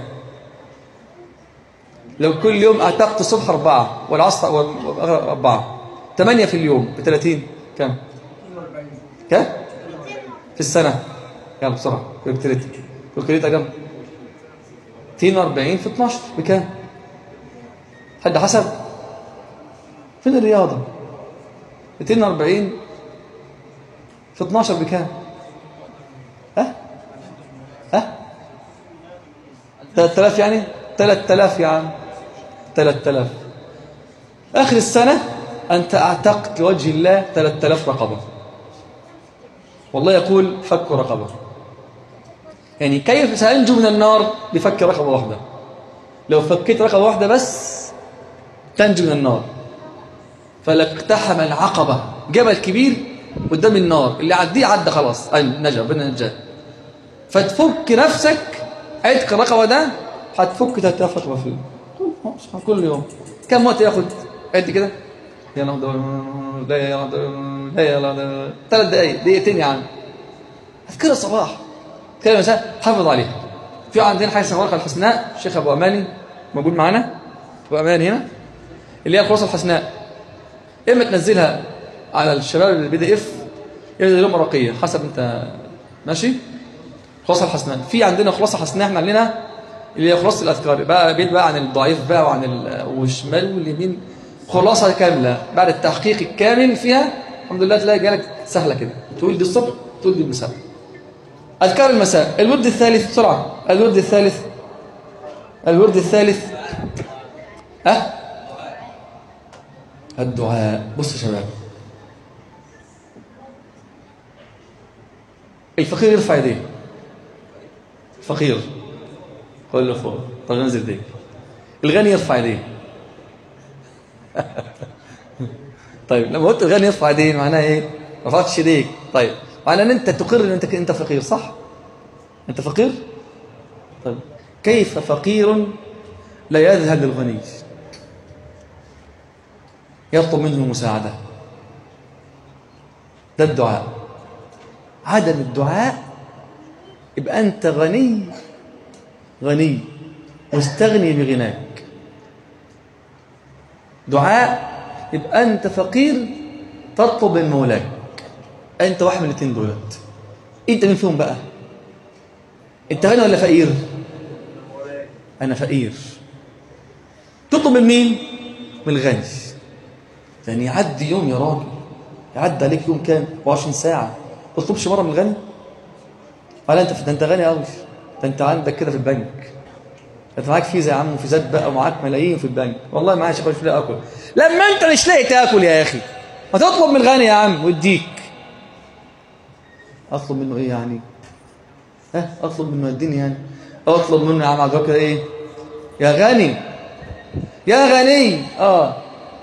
لو كل يوم اعتقت الصبح اربعه والعصر اربعه، ثمانيه في اليوم ب ثلاثين كام؟ كام؟ في السنه. يلا بسرعه كالكوليتر. كالكوليتر كام؟ مئتين وأربعين في اتناشر بكام؟ حد حسب؟ فين الرياضة؟ مئتين وأربعين في اتناشر بكام؟ ها؟ ها؟ ثلاثة آلاف يعني؟ ثلاثة آلاف يا عم، ثلاثة آلاف. آخر السنة أنت أعتقت لوجه الله ثلاثة آلاف رقبة. والله يقول فك رقبة. يعني كيف سأنجو من النار بفك رقبة واحدة؟ لو فكيت رقبة واحدة بس تنجو من النار. فلاقتحم العقبة، جبل كبير قدام النار، اللي عديه عدى خلاص، أي نجا ربنا نجاه. فتفك نفسك، عتق الرقبة ده هتفك ثلاثة آلاف رقبة فيه كل يوم. كم وقت ياخد؟ عد كده. يا لحظة، لا يا لحظة، لا يا لحظة، ثلاث دقايق، دقيقتين يا عم. أذكار الصباح، أذكار المساء، حافظ عليها. في عندنا حاجة اسمها ورقة الحسناء، الشيخ أبو أماني موجود معانا، أبو أماني هنا، اللي هي الخلاصة الحسناء. إما تنزلها على الشباب البي دي إف، ينزل لهم ورقية حسب أنت ماشي. خلاصة الحسناء، في عندنا خلاصة حسناء احنا عندنا اللي هي خلاصة الأذكار، بقى بيت بقى عن الضعيف بقى وعن الشمال واليمين، خلاصة كاملة بعد التحقيق الكامل فيها. الحمد لله تلاقي جالك سهلة كده، تقول دي الصبح تقول دي المساء. أذكار المساء. الورد الثالث بسرعة، الورد الثالث الورد الثالث أه الدعاء. بص يا شباب، الفقير يرفع يديه، الفقير قول له فوق، طب ننزل يديك. الغني يرفع يديه. طيب لما قلت الغني يرفع يديه معناها ايه؟ ما رفعتش يديك. طيب معناه ان انت تقر ان انت انت فقير، صح؟ انت فقير؟ طيب كيف فقير لا يذهب للغني يطلب منه المساعدة؟ ده الدعاء. عدم الدعاء يبقى أنت غني غني مستغني بغناك. دعاء يبقى أنت فقير تطلب من مولاك. أنت واحد من الاثنين دولت. أنت مين فيهم بقى؟ أنت غني ولا فقير؟ أنا فقير. تطلب من مين؟ من الغني. يعني يعدي يوم يا راجل، يعدي عليك يوم كام؟ وعشرين ساعة ما تطلبش مرة من الغني؟ ولا أنت ده أنت غني قوي، ده أنت عندك كده في البنك، أنت معاك فيزا يا عم وفيزات بقى ومعاك ملايين في البنك. والله معايا شيخ مش لاقي آكل. لما أنت مش لاقي تاكل يا أخي ما تطلب من الغني يا عم ويديك. أطلب منه إيه يعني؟ ها أطلب منه يديني يعني؟ أطلب منه يا عم عجبك إيه؟ يا غني يا غني. آه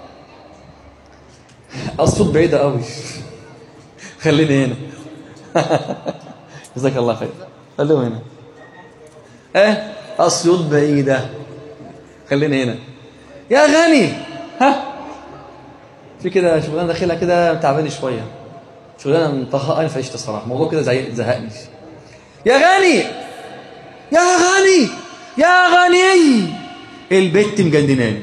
الصوت بعيدة قوي. خليني هنا. جزاك الله خير. خلوه هنا. ايه الصوت بعيدة، خليني هنا. يا غني ها في كده شغلانه داخلها كده تعباني شويه، شغلانه مطهقاني فعشت الصراحه، الموضوع كده زهقني. يا غني يا غني يا غني البت مجنناني.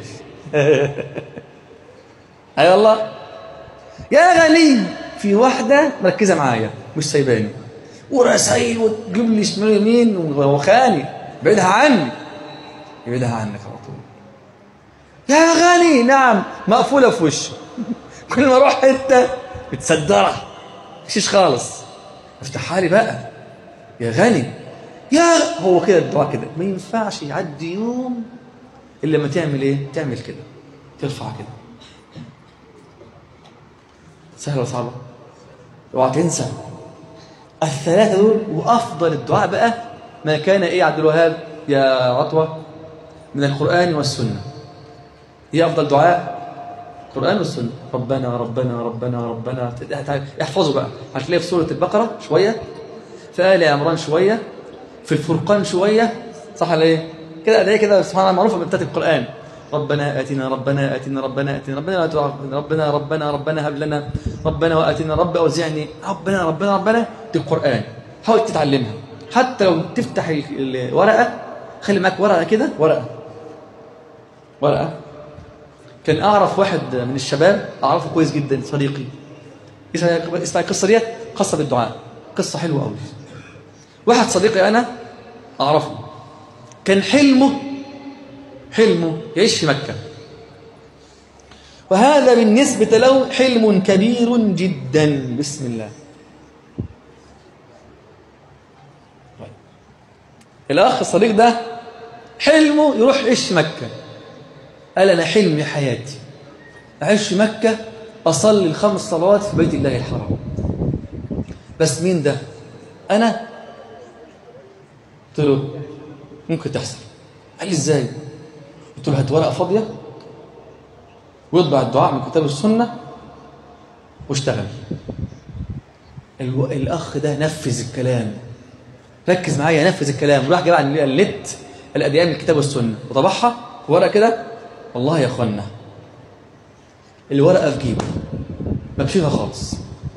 اي والله يا غني. في واحده مركزه معايا مش سايباني، ورسايل وتجيب لي شمال يمين وخاني. بعدها عني، بعدها عنك على طول. يا غني نعم مقفوله في وشي. كل ما اروح حته متصدره مفيش خالص. افتحها لي بقى يا غني يا. هو كده الدعاء كده، ما ينفعش يعدي يوم الا لما تعمل ايه؟ تعمل كده، ترفع كده. سهله ولا صعبه؟ اوعى تنسى الثلاثه دول. وافضل الدعاء بقى ما كان ايه يا عبد الوهاب يا عطوه؟ من القران والسنه. هي افضل دعاء القرآن والسنة. ربنا ربنا ربنا ربنا. احفظوا بقى، هتلاقي في سورة البقرة شوية، في آل عمران شوية، في الفرقان شوية، صح ولا ايه؟ كده ادعيه كده سبحان الله معروفة من بتاعت القرآن. ربنا آتنا ربنا آتنا ربنا آتنا ربنا ربنا ربنا ربنا هب لنا ربنا وآتنا رب أوزعني ربنا ربنا ربنا. دي القرآن، حاول تتعلمها. حتى لو تفتح الورقة خلي معاك ورقة كده، ورقة ورقة. كان أعرف واحد من الشباب أعرفه كويس جدا، صديقي، اسمع القصة ديت، قصة بالدعاء، قصة حلوة قوي. واحد صديقي أنا أعرفه كان حلمه حلمه يعيش في مكة، وهذا بالنسبة له حلم كبير جدا. بسم الله. الأخ الصديق ده حلمه يروح يعيش في مكة. قال أنا حلمي حياتي أعيش في مكة، أصلي الخمس صلوات في بيت الله الحرام. بس مين ده؟ أنا؟ قلت له ممكن تحصل. قال لي إزاي؟ قلت له هات ورقة فاضية ويطبع الدعاء من كتاب السنة واشتغل. الو... الأخ ده نفذ الكلام، ركز معايا، نفذ الكلام. راح جاب عن النت الأديان من الكتاب والسنة وطبعها ورقة كده. والله يا أخوانا الورقة في جيبه ما بشيلها خالص.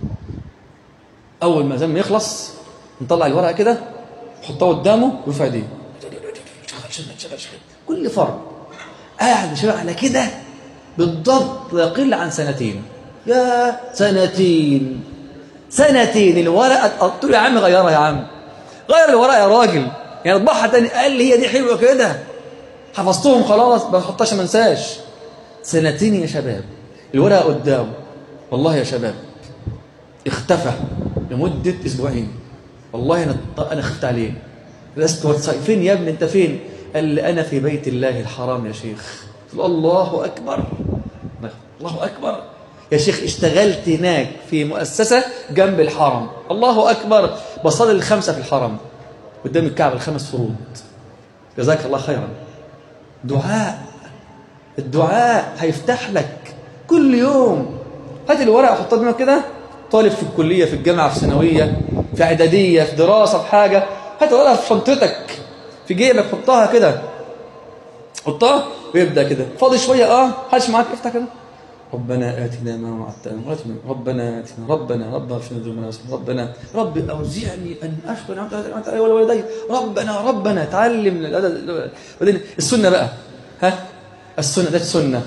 أول ما زم يخلص نطلع الورقة كده نحطها قدامه ويرفع ايديه شغل شغل شغل شغل كل فرد قاعد شغال على كده بالضبط لا يقل عن سنتين. يا سنتين سنتين الورقة. قلت له يا عم غيرها، يا عم غير الورقة يا راجل، يعني اطبعها تاني. قال لي هي دي حلوة كده، حفظتهم خلاص ما بحطهاش ما انساش. سنتين يا شباب الورقة قدامه. والله يا شباب اختفى لمدة أسبوعين. والله أنا أنا خفت عليه. لست واتساب فين يا ابني أنت فين؟ قال لي أنا في بيت الله الحرام يا شيخ. قلت له الله أكبر الله أكبر يا شيخ. اشتغلت هناك في مؤسسة جنب الحرم. الله أكبر. بصلي الخمسة في الحرم قدام الكعبة الخمس فروض. جزاك الله خيرا. دعاء، الدعاء هيفتح لك كل يوم. هات الورقة حطها دماغك كده. طالب في الكلية في الجامعة في ثانوية في إعدادية في دراسة في حاجة، هات الورقة في شنطتك في جيبك حطها كده، حطها ويبدأ كده. فاضي شوية اه حدش معاك افتح كده. ربنا آتنا ما وعدتنا ربنا آتنا ربنا ربنا اغفر لنا ذنوبنا ربنا رب أوزعني أن أشكر نعمتك علي والوالدي ربنا ربنا. تعلم بعدين السنة بقى. ها السنة ده السنة.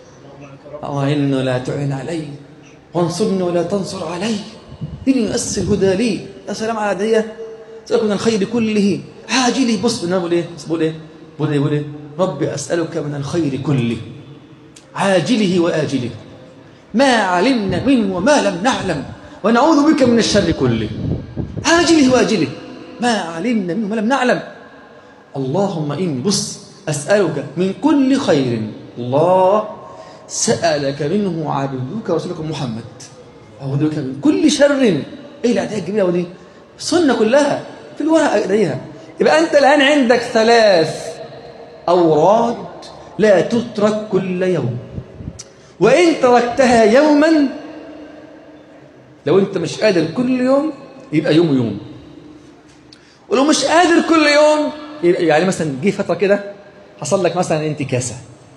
وإنه لا تعين علي وانصرني ولا تنصر علي إني يؤسس الهدى لي. يا سلام على هدية. سألك من الخير كله عاجله. بص بنقول إيه بقول إيه بقول إيه بقول إيه ربي أسألك من الخير كله عاجله وآجله ما علمنا منه وما لم نعلم ونعوذ بك من الشر كله عاجله وآجله ما علمنا منه وما لم نعلم. اللهم إني بص أسألك من كل خير الله سألك منه عبدك ورسولك محمد، أعوذ بك من كل شر. إيه الأدعية الجميلة ودي؟ السنة كلها في الورقة أدعيها. يبقى أنت الآن عندك ثلاث أوراد لا تترك كل يوم، وإن تركتها يوما لو أنت مش قادر كل يوم يبقى يوم يوم، ولو مش قادر كل يوم يعني مثلا جه فترة كده حصل لك مثلا انتكاسة،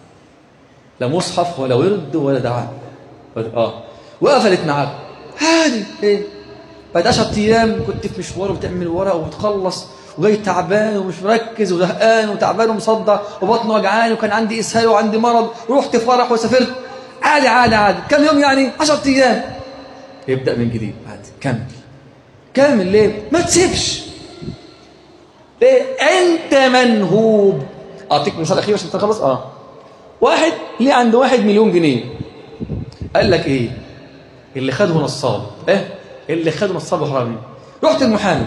لا مصحف ولا ورد ولا دعاء اه وقفلت معاك عادي. ايه بعد عشرة ايام كنت في مشوار وبتعمل ورق وبتخلص وجاي تعبان ومش مركز وزهقان وتعبان ومصدع وبطني وجعان وكان عندي اسهال وعندي مرض ورحت فرح وسافرت عادي عادي عادي كم يوم يعني عشرة ايام يبدأ من جديد عادي. كمل كمل. ليه ما تسيبش؟ ليه انت منهوب. اعطيك مثال اخير عشان تخلص. اه واحد ليه عنده واحد مليون جنيه قال لك ايه اللي خده نصاب ايه اللي خده نصاب وحرامي. رحت المحامي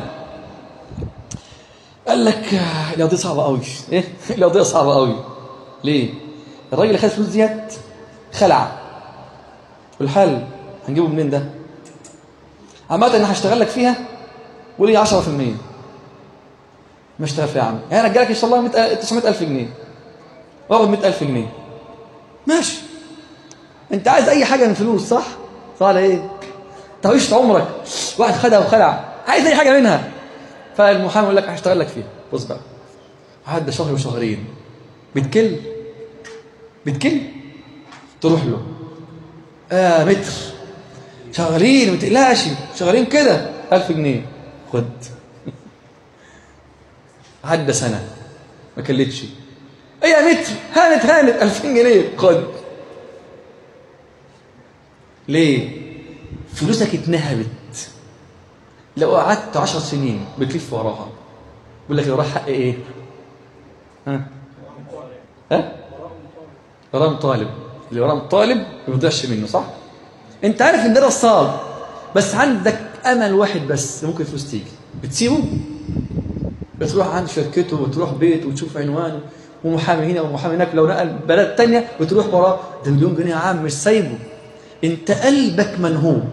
قال لك القضيه صعبه قوي. ايه القضيه صعبه قوي. ليه؟ الراجل اللي خد فلوس ديت خلع والحل هنجيبه منين ده؟ عامه انا هشتغل لك فيها ولي عشرة في المية ما اشتغل فيها يا عم. يعني هرجع لك ان شاء الله تسعمائة ألف جنيه واخد مائة ألف جنيه ماشي. انت عايز اي حاجه من فلوس صح؟ صح على ايه؟ انت عشت عمرك واحد خدها وخلع عايز اي حاجه منها. فالمحامي يقول لك هشتغل لك فيها. بص بقى عدى شهر وشهرين بتكل بتكل تروح له اه متر شغالين ما تقلقش شغالين كده ألف جنيه خد. عدى سنه ما كلتش ايه يا متر هانت هانت ألفين جنيه خد. ليه؟ فلوسك اتنهبت. لو قعدت عشر سنين بتلف وراها بيقول لك لو راح حق ايه؟ ها ها غرام طالب، اللي غرام طالب ما يضيعش منه، صح؟ انت عارف ان ده نصاب، بس عندك امل واحد بس ممكن الفلوس تيجي، بتسيبه؟ بتروح عند شركته وتروح بيته وتشوف عنوانه ومحامي هنا ومحامي هناك، لو نقل بلد تانية وتروح وراه، ده مليون جنيه يا عم مش سايبه. انت قلبك منهوب،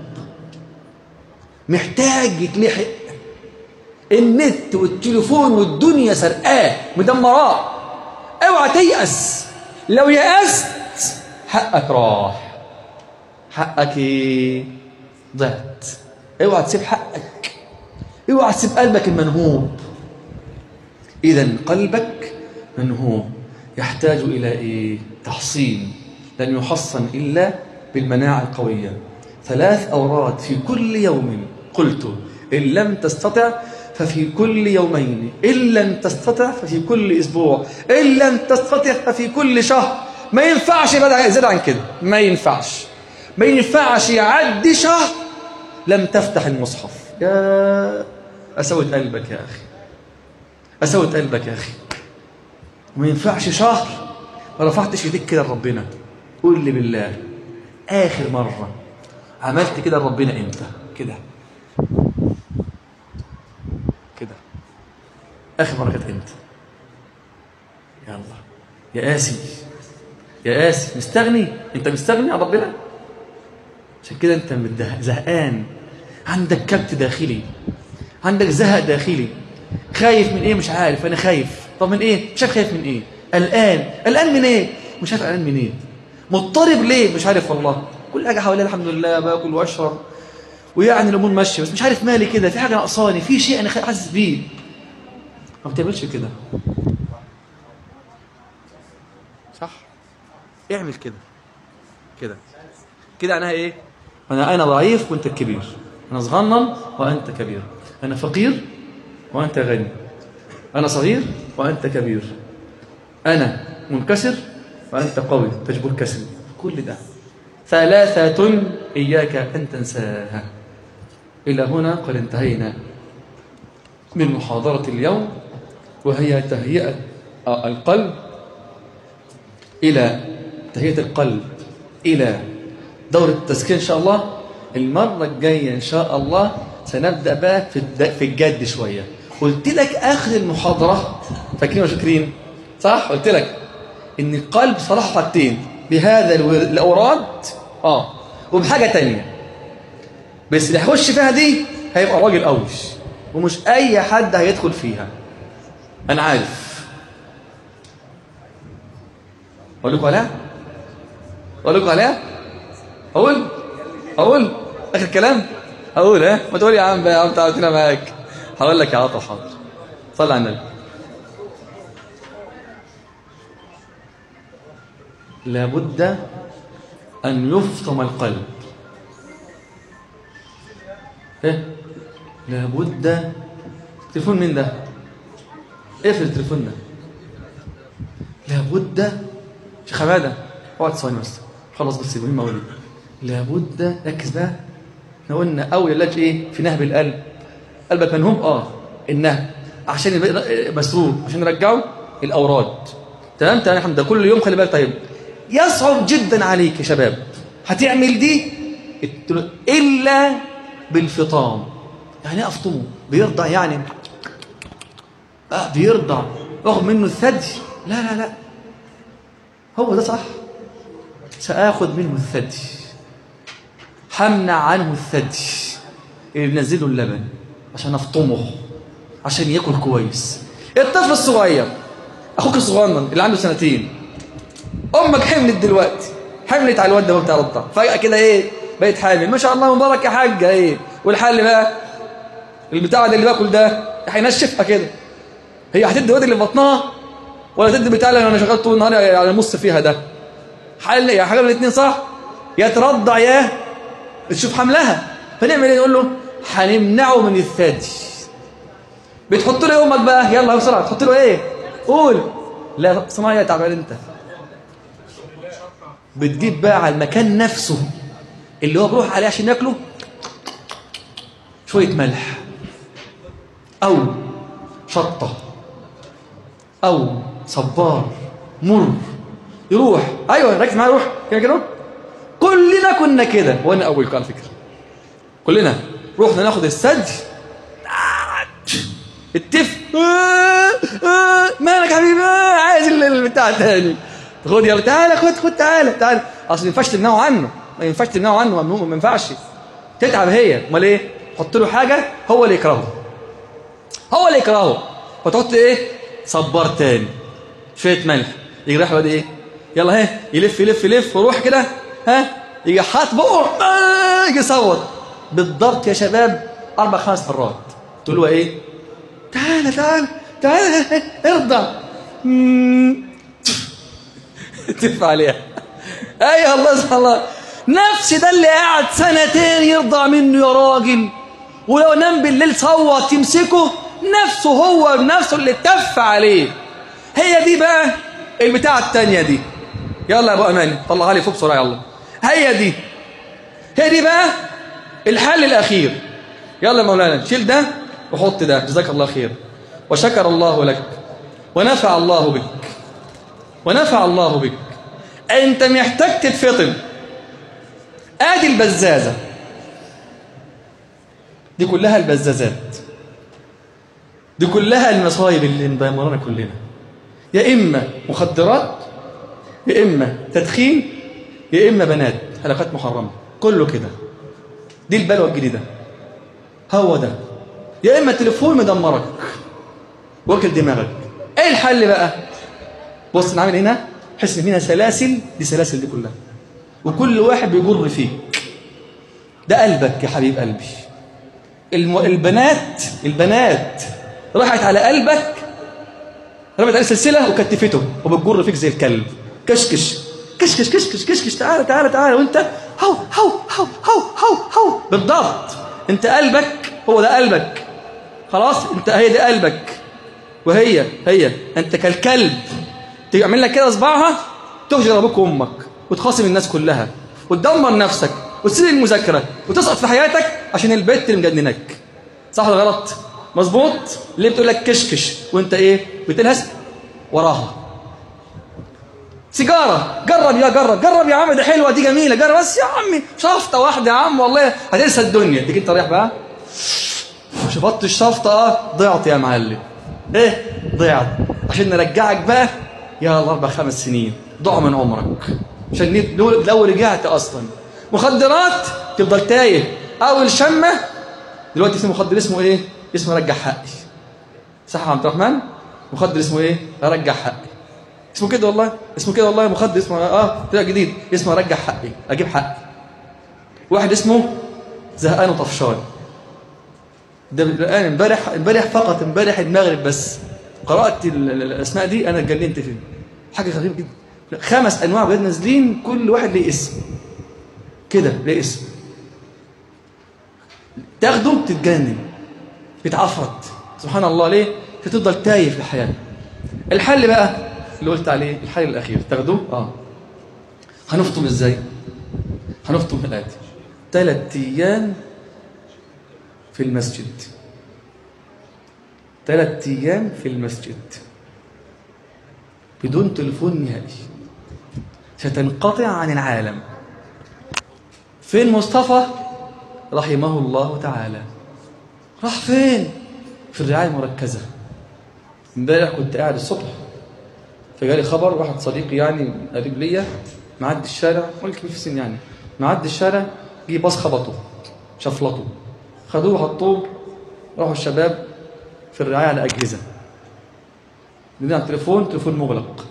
محتاج يتلحق، النت والتليفون والدنيا سرقاه مدمراه. اوعى تيأس، لو يأست حقك راح، حقك ايه؟ ضعت. اوعى تسيب حقك، اوعى تسيب قلبك المنهوب. اذا قلبك منهوب يحتاج الى ايه؟ تحصين، لن يحصن الا بالمناعه القويه. ثلاث اوراد في كل يوم، قلت ان لم تستطع ففي كل يومين، ان لم تستطع ففي كل اسبوع، ان لم تستطع ففي كل شهر. ما ينفعش زيادة عن كده، ما ينفعش ما ينفعش يعدي شهر لم تفتح المصحف. يا أسود قلبك يا أخي، أسود قلبك يا أخي. ما ينفعش شهر ما رفعتش ايديك كده لربنا. قول لي بالله آخر مرة عملت كده لربنا إمتى؟ كده كده آخر مرة كانت إمتى؟ يا الله يا قاسي يا قاسي، مستغني؟ أنت مستغني عن ربنا؟ عشان كده أنت زهقان، عندك كبت داخلي، عندك زهق داخلي، خايف من إيه؟ مش عارف. أنا خايف. طب من إيه؟ مش عارف خايف من إيه؟ قلقان. قلقان من إيه؟ مش عارف قلقان من إيه؟ مضطرب ليه؟ مش عارف والله. كل حاجة حواليا الحمد لله، باكل واشرب ويعني الأمور ماشية، بس مش عارف مالي كده، في حاجة ناقصاني، في شيء أنا حاسس بيه. ما بتعملش كده، صح؟ اعمل كده كده كده. أنا إيه؟ أنا أنا ضعيف وأنت كبير، أنا صغنن وأنت كبير، أنا فقير وأنت غني، أنا صغير وأنت كبير، أنا منكسر وأنت قوي تجبر كسري. كل ده ثلاثة إياك أن تنساها. إلى هنا قد انتهينا من محاضرة اليوم، وهي تهيئة القلب إلى تهيئة القلب إلى دورة التزكية إن شاء الله. المرة الجاية إن شاء الله سنبدأ بقى في الجد شوية. قلت لك آخر المحاضرة، فاكرين وشكرين صح؟ قلت لك إن القلب صلاح حاجتين، بهذا الأوراد آه وبحاجة تانية، بس اللي هيخش فيها دي هيبقى راجل أوش، ومش أي حد هيدخل فيها، أنا عارف. أقول لكم عليها؟ أقول لكم عليها؟ أقول؟ أقول؟ آخر كلام؟ أقول ها؟ ما تقول يا عم بقى يا عم تعبتنا معاك. هقول لك يا عطا حاضر. صلي على النبي. لابد أن يفطم القلب. إيه؟ لابد. تليفون مين ده؟ اقفل التليفون ده. لابد. شيخ حماده اقعد ثواني بس، خلص بس المهمه اقول. لابد، ركز بقى. احنا قلنا اول علاج ايه في نهب القلب؟ قلبك منهوب، اه النهب، عشان يبقى مسرور، عشان نرجعه الاوراد. تمام تمام الحمد لله. كل يوم خلي بالك. طيب يصعب جدا عليك يا شباب هتعمل دي الا بالفطام. يعني ايه افطمه؟ بيرضع يعني؟ اه بيرضع واخد منه الثدي؟ لا لا لا، هو ده صح. سآخذ منه الثدي، همنع عنه الثدي اللي بنزله اللبن عشان افطمه، عشان ياكل كويس. الطفل الصغير، اخوك الصغنن اللي عنده سنتين، امك حملت دلوقتي، حملت على الواد ده وبتاع رضع، فجأة كده ايه بقيت حامل، ما شاء الله مبارك يا حاجه. ايه والحل بقى؟ البتاع ده اللي باكل ده هينشفها كده، هي هتدي الواد اللي في بطنها ولا تدي بتاع اللي انا شغال طول النهار على نص فيها ده؟ حل يا حاجه من الاثنين صح، يا ترضع يا تشوف حملها. فنعمل ايه؟ نقول له هنمنعه من الثدي. بتحط له امك بقى، يلا بسرعه تحط له ايه؟ قول. لا صناعي يا تعبان انت. بتجيب بقى على المكان نفسه اللي هو بروح عليه عشان ياكله شويه ملح او شطه او صبار مر، يروح. ايوه ركز معايا، روح كده كده. كلنا كنا كده، وانا اولكم على فكره. كلنا رحنا ناخد الثدي، التف مالك يا حبيبي، عايز البتاع تاني، خد يلا تعالى، خد خد تعالى تعالى. اصل ما ينفعش تمنعه عنه، ما ينفعش تمنعه عنه، ممنوع، ما ينفعش. تتعب هي، امال ايه؟ حط له حاجه هو اللي يكرهه، هو اللي يكرهه، فتحط ايه؟ صبار تاني، شويه ملح، يجي رايح الواد ايه؟ يلا ها، يلف يلف يلف ويروح كده، ها يجي حاط بقه، آه يجي يصوت بالضبط يا شباب اربع خمس مرات. تقول له ايه؟ تعالى تعالى تعالى ارضع، تف عليها. اي الله سبحان الله، نفس ده اللي قاعد سنتين يرضع منه يا راجل، ولو نام بالليل صوت يمسكه، نفسه هو بنفسه اللي تف عليه. هي دي بقى البتاعة التانية دي. يلا يا ابو امان طلعها لي فوق بسرعه يلا. هي دي هي دي بقى الحل الاخير. يلا يا مولانا شيل ده وحط ده، جزاك الله خير وشكر الله لك ونفع الله بك، ونفع الله بك. انت محتاج تتفطن. ادي البزازه دي كلها، البزازات دي كلها المصايب اللي مدمرانا كلنا، يا اما مخدرات، يا اما تدخين، يا اما بنات حلقات محرمه، كله كده. دي البلوى الجديده، هو ده. يا اما تليفون مدمرك واكل دماغك. ايه الحل بقى؟ بص نعمل هنا، حس ان هنا سلاسل، دي سلاسل دي كلها، وكل واحد بيجر فيك. ده قلبك يا حبيب قلبي. الم... البنات البنات راحت على قلبك، رمت عليه سلسله وكتفته وبتجر فيك زي الكلب. كشكش كشكش كشكش كشكش، تعالى تعالى تعالى، وانت هو هو هو هو هو هو بالضبط. انت قلبك هو ده قلبك، خلاص انت هي دي قلبك، وهي هي انت كالكلب. تعمل لك كده صباعها تهجر ابوك وامك وتخاصم الناس كلها وتدمر نفسك وتسيب المذاكره وتسقط في حياتك عشان البت اللي مجننك. صح ولا غلط؟ مظبوط. ليه بتقول لك كشكش وانت ايه بتلهس وراها؟ سيجاره، جرب يا جرب جرب يا عم، دي حلوه دي جميله، جرب بس يا عمي شفطه واحده يا عم والله هتنسى الدنيا. تيجي انت رايح بقى شفطت الشفطه، اه ضيعت يا معلم. ايه ضيعت؟ عشان نرجعك بقى يا الله اربع خمس سنين ضاعوا من عمرك، عشان لو رجعت اصلا مخدرات تفضل تايه. اول شمه دلوقتي اسمه مخدر اسمه ايه؟ اسمه رجع حقي. صح يا عبد الرحمن؟ مخدر اسمه ايه؟ رجع حقي. اسمه كده والله، اسمه كده والله، مخدر اسمه اه طلع جديد اسمه رجع حقي، اجيب حقي. واحد اسمه زهقان وطفشان، ده الان امبارح امبارح فقط امبارح المغرب بس قرات الاسماء دي انا اتجننت فيه. حاجه غريبه جدا. خمس انواع بجد نازلين، كل واحد ليه اسم كده، ليه اسم. تاخده تتجنن، بتعفرت سبحان الله. ليه؟ تفضل تايه في الحياه. الحل بقى اللي قلت عليه، الحل الاخير تاخدوه. اه هنفطم ازاي؟ هنفطم في الاتي: ثلاث ايام في المسجد، ثلاث ايام في المسجد بدون تليفون نهائي، ستنقطع عن العالم. فين مصطفى رحمه الله تعالى؟ راح فين؟ في الرعاية المركزة. امبارح كنت قاعد الصبح فجالي خبر، واحد صديقي يعني قريب ليا معدي الشارع، قلت كيف في السن يعني، معدي الشارع جه باص خبطه شفلطه، خدوه حطوه، راحوا الشباب في الرعاية على أجهزة، بدنا على التليفون، تليفون مغلق.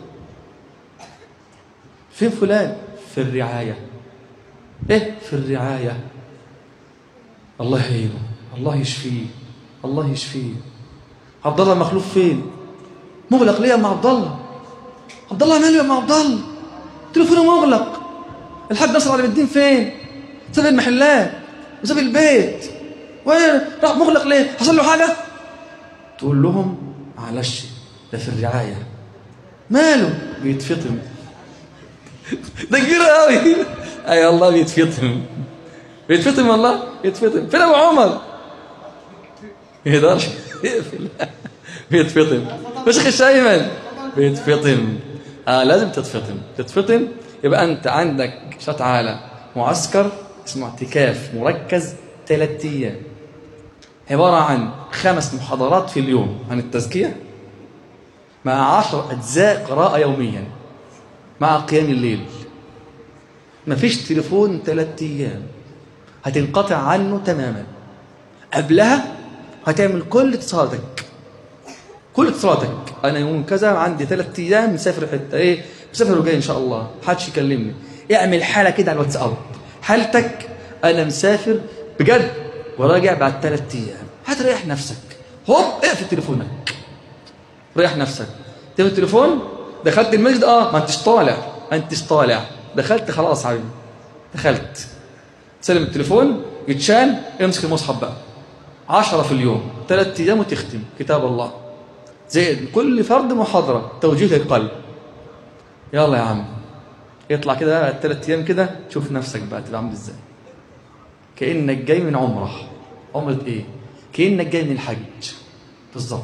فين فلان؟ في الرعاية. ايه في الرعاية؟ الله يعينه، الله يشفيه، الله يشفيه. عبد الله المخلوف فين؟ مغلق. ليه يا ام عبد الله؟ عبد الله ماله يا ام عبد الله؟ تليفونه مغلق. الحاج نصر علي الدين فين؟ ساب المحلات وساب البيت، وين راح مغلق ليه؟ حصل له حاجه؟ تقول لهم معلش ده في الرعايه. ماله؟ بيتفطم. ده كبير قوي. اي والله بيتفطم، بيتفطم والله بيتفطم. فين ابو عمر؟ ما يقدرش يقفل، بيتفطم. مش اخي ايمن بيتفطم. آه لازم تتفطم. تتفطم يبقى أنت عندك إن شاء الله تعالى معسكر اسمه اعتكاف مركز ثلاثة أيام، عبارة عن خمس محاضرات في اليوم عن التزكية، مع عشر أجزاء قراءة يوميا، مع قيام الليل. مفيش تليفون ثلاثة أيام، هتنقطع عنه تماما. قبلها هتعمل كل اتصالاتك، كل اتصالاتك. أنا يوم كذا عندي ثلاثة أيام مسافر حتة إيه، مسافر وجاي إن شاء الله، محدش يكلمني. اعمل حالة كده على الواتساب، حالتك أنا مسافر بجد وراجع بعد ثلاثة أيام. هتريح نفسك، هوب اقفل تليفونك، ريح نفسك. تقفل التليفون، دخلت المسجد اه ما انتش طالع، ما انتش طالع، دخلت خلاص حبيبي، دخلت. سلم التليفون، يتشال، امسك المصحف بقى. عشرة في اليوم، ثلاث ايام وتختم كتاب الله. زائد كل فرد محاضرة توجيه للقلب. يلا يا عم يطلع كده ثلاث ايام كده، شوف نفسك بقى تبقى عامل ازاي. كأنك جاي من عمرة. عمرة ايه؟ كأنك جاي من الحج بالظبط.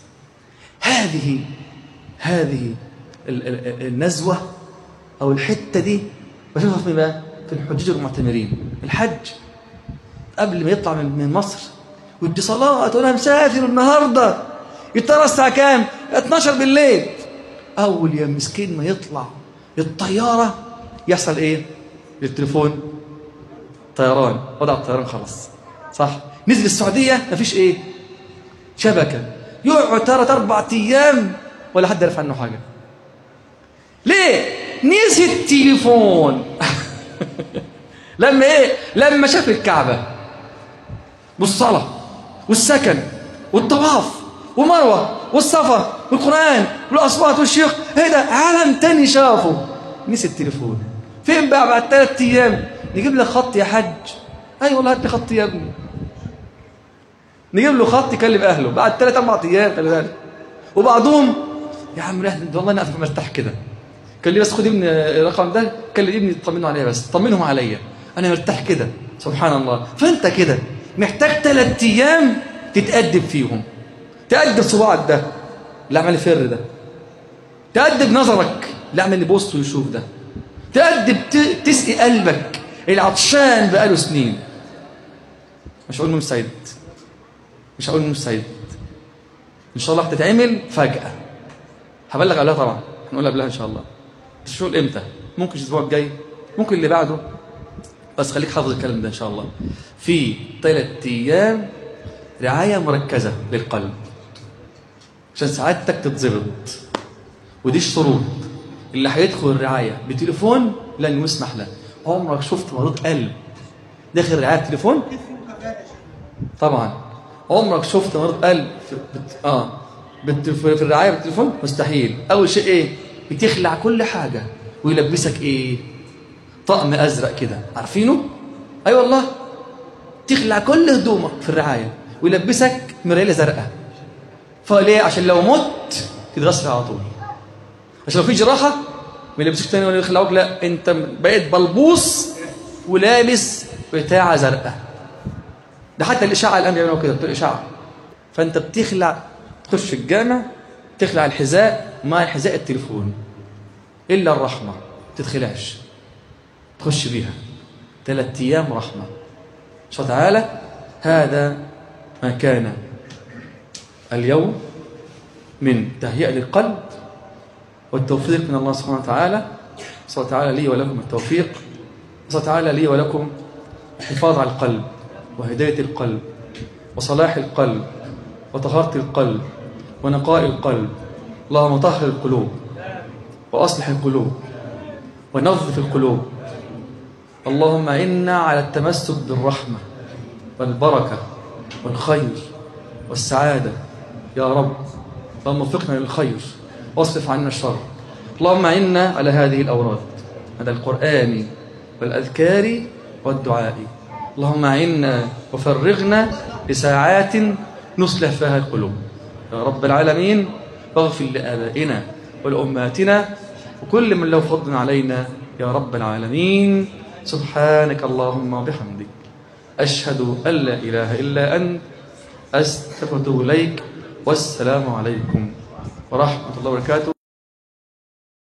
هذه هذه النزوة أو الحتة دي بشوفها في بقى في الحجاج المعتمرين. الحج قبل ما يطلع من مصر واتصالات، وأنا مسافر النهاردة، يترى الساعة كام؟ اتناشر بالليل. أول يوم مسكين ما يطلع الطيارة يحصل إيه؟ التليفون طيران، وضع الطيران خلاص صح. نزل السعودية مفيش إيه؟ شبكة. يقعد ثلاث أربع أيام ولا حد يعرف عنه حاجة. ليه؟ نسي التليفون. لما إيه؟ لما شاف الكعبة والصلاة والسكن والطواف ومروة والصفا والقرآن والأصوات والشيخ، إيه ده؟ عالم تاني شافه. نسي التليفون. فين بقى بعد ثلاث أيام؟ نجيب لك خط يا حج. أي والله هات لي خط يا ابني. نجيب له خط يكلم اهله بعد ثلاث اربع ايام. خلي بالك. وبعضهم يا عم لا والله انا قاعد مرتاح كده، قال لي بس خد ابني الرقم ده، كلم ابني اطمنوا عليا، بس طمنهم عليا انا مرتاح كده. سبحان الله. فانت كده محتاج ثلاث ايام تتادب فيهم. تادب صباعك ده اللي عمال يفر ده، تادب نظرك اللي عمال يبص ويشوف ده، تادب تسقي قلبك العطشان بقاله سنين. مش هقول مستعد، مش هقول مستعد، ان شاء الله هتتعمل فجأة. هبلغ قبلها طبعا، هنقول قبلها ان شاء الله. بس الشغل امتى؟ ممكن الاسبوع الجاي، ممكن اللي بعده، بس خليك حافظ الكلام ده ان شاء الله. في ثلاث ايام رعاية مركزة للقلب عشان سعادتك تتظبط. ودي الشروط. اللي هيدخل الرعاية بتليفون لن يسمح له. عمرك شفت مريض قلب داخل رعاية تليفون؟ طبعا. عمرك شفت مريض قلب في بت... اه بت... في الرعايه بالتليفون؟ مستحيل. اول شيء ايه؟ بتخلع كل حاجه ويلبسك ايه؟ طقم ازرق كده، عارفينه؟ اي أيوة والله. تخلع كل هدومك في الرعايه ويلبسك مرايه زرقاء. فليه؟ عشان لو مت تتغسل على طول. عشان لو في جراحه ما يلبسوك تاني ولا يخلعوك، لا انت بقيت بلبوص ولابس بتاعه زرقاء. ده حتى الإشاعة الآن بيعملوا كده، بتوع الإشاعة. فأنت بتخلع، تخش الجامع تخلع الحذاء مع حذاء التليفون، إلا الرحمة تتخلعش، تخش بيها ثلاث أيام رحمة إن شاء الله تعالى. هذا ما كان اليوم من تهيئة للقلب والتوفيق من الله سبحانه وتعالى. صلى الله تعالى لي ولكم التوفيق، صلى الله تعالى لي ولكم الحفاظ على القلب وهداية القلب وصلاح القلب وطهارة القلب ونقاء القلب. اللهم طهر القلوب وأصلح القلوب ونظف القلوب. اللهم إنا على التمسك بالرحمة والبركة والخير والسعادة يا رب. اللهم وفقنا للخير واصرف عنا الشر. اللهم إنا على هذه الأوراد، هذا القرآن والأذكار والدعاء. اللهم أعنا وفرغنا لساعات نصلح فيها القلوب يا رب العالمين. واغفر لآبائنا ولأمهاتنا وكل من له فضل علينا يا رب العالمين. سبحانك اللهم وبحمدك، أشهد أن لا إله إلا أنت، أستغفرك وأتوب إليك. والسلام عليكم ورحمة الله وبركاته.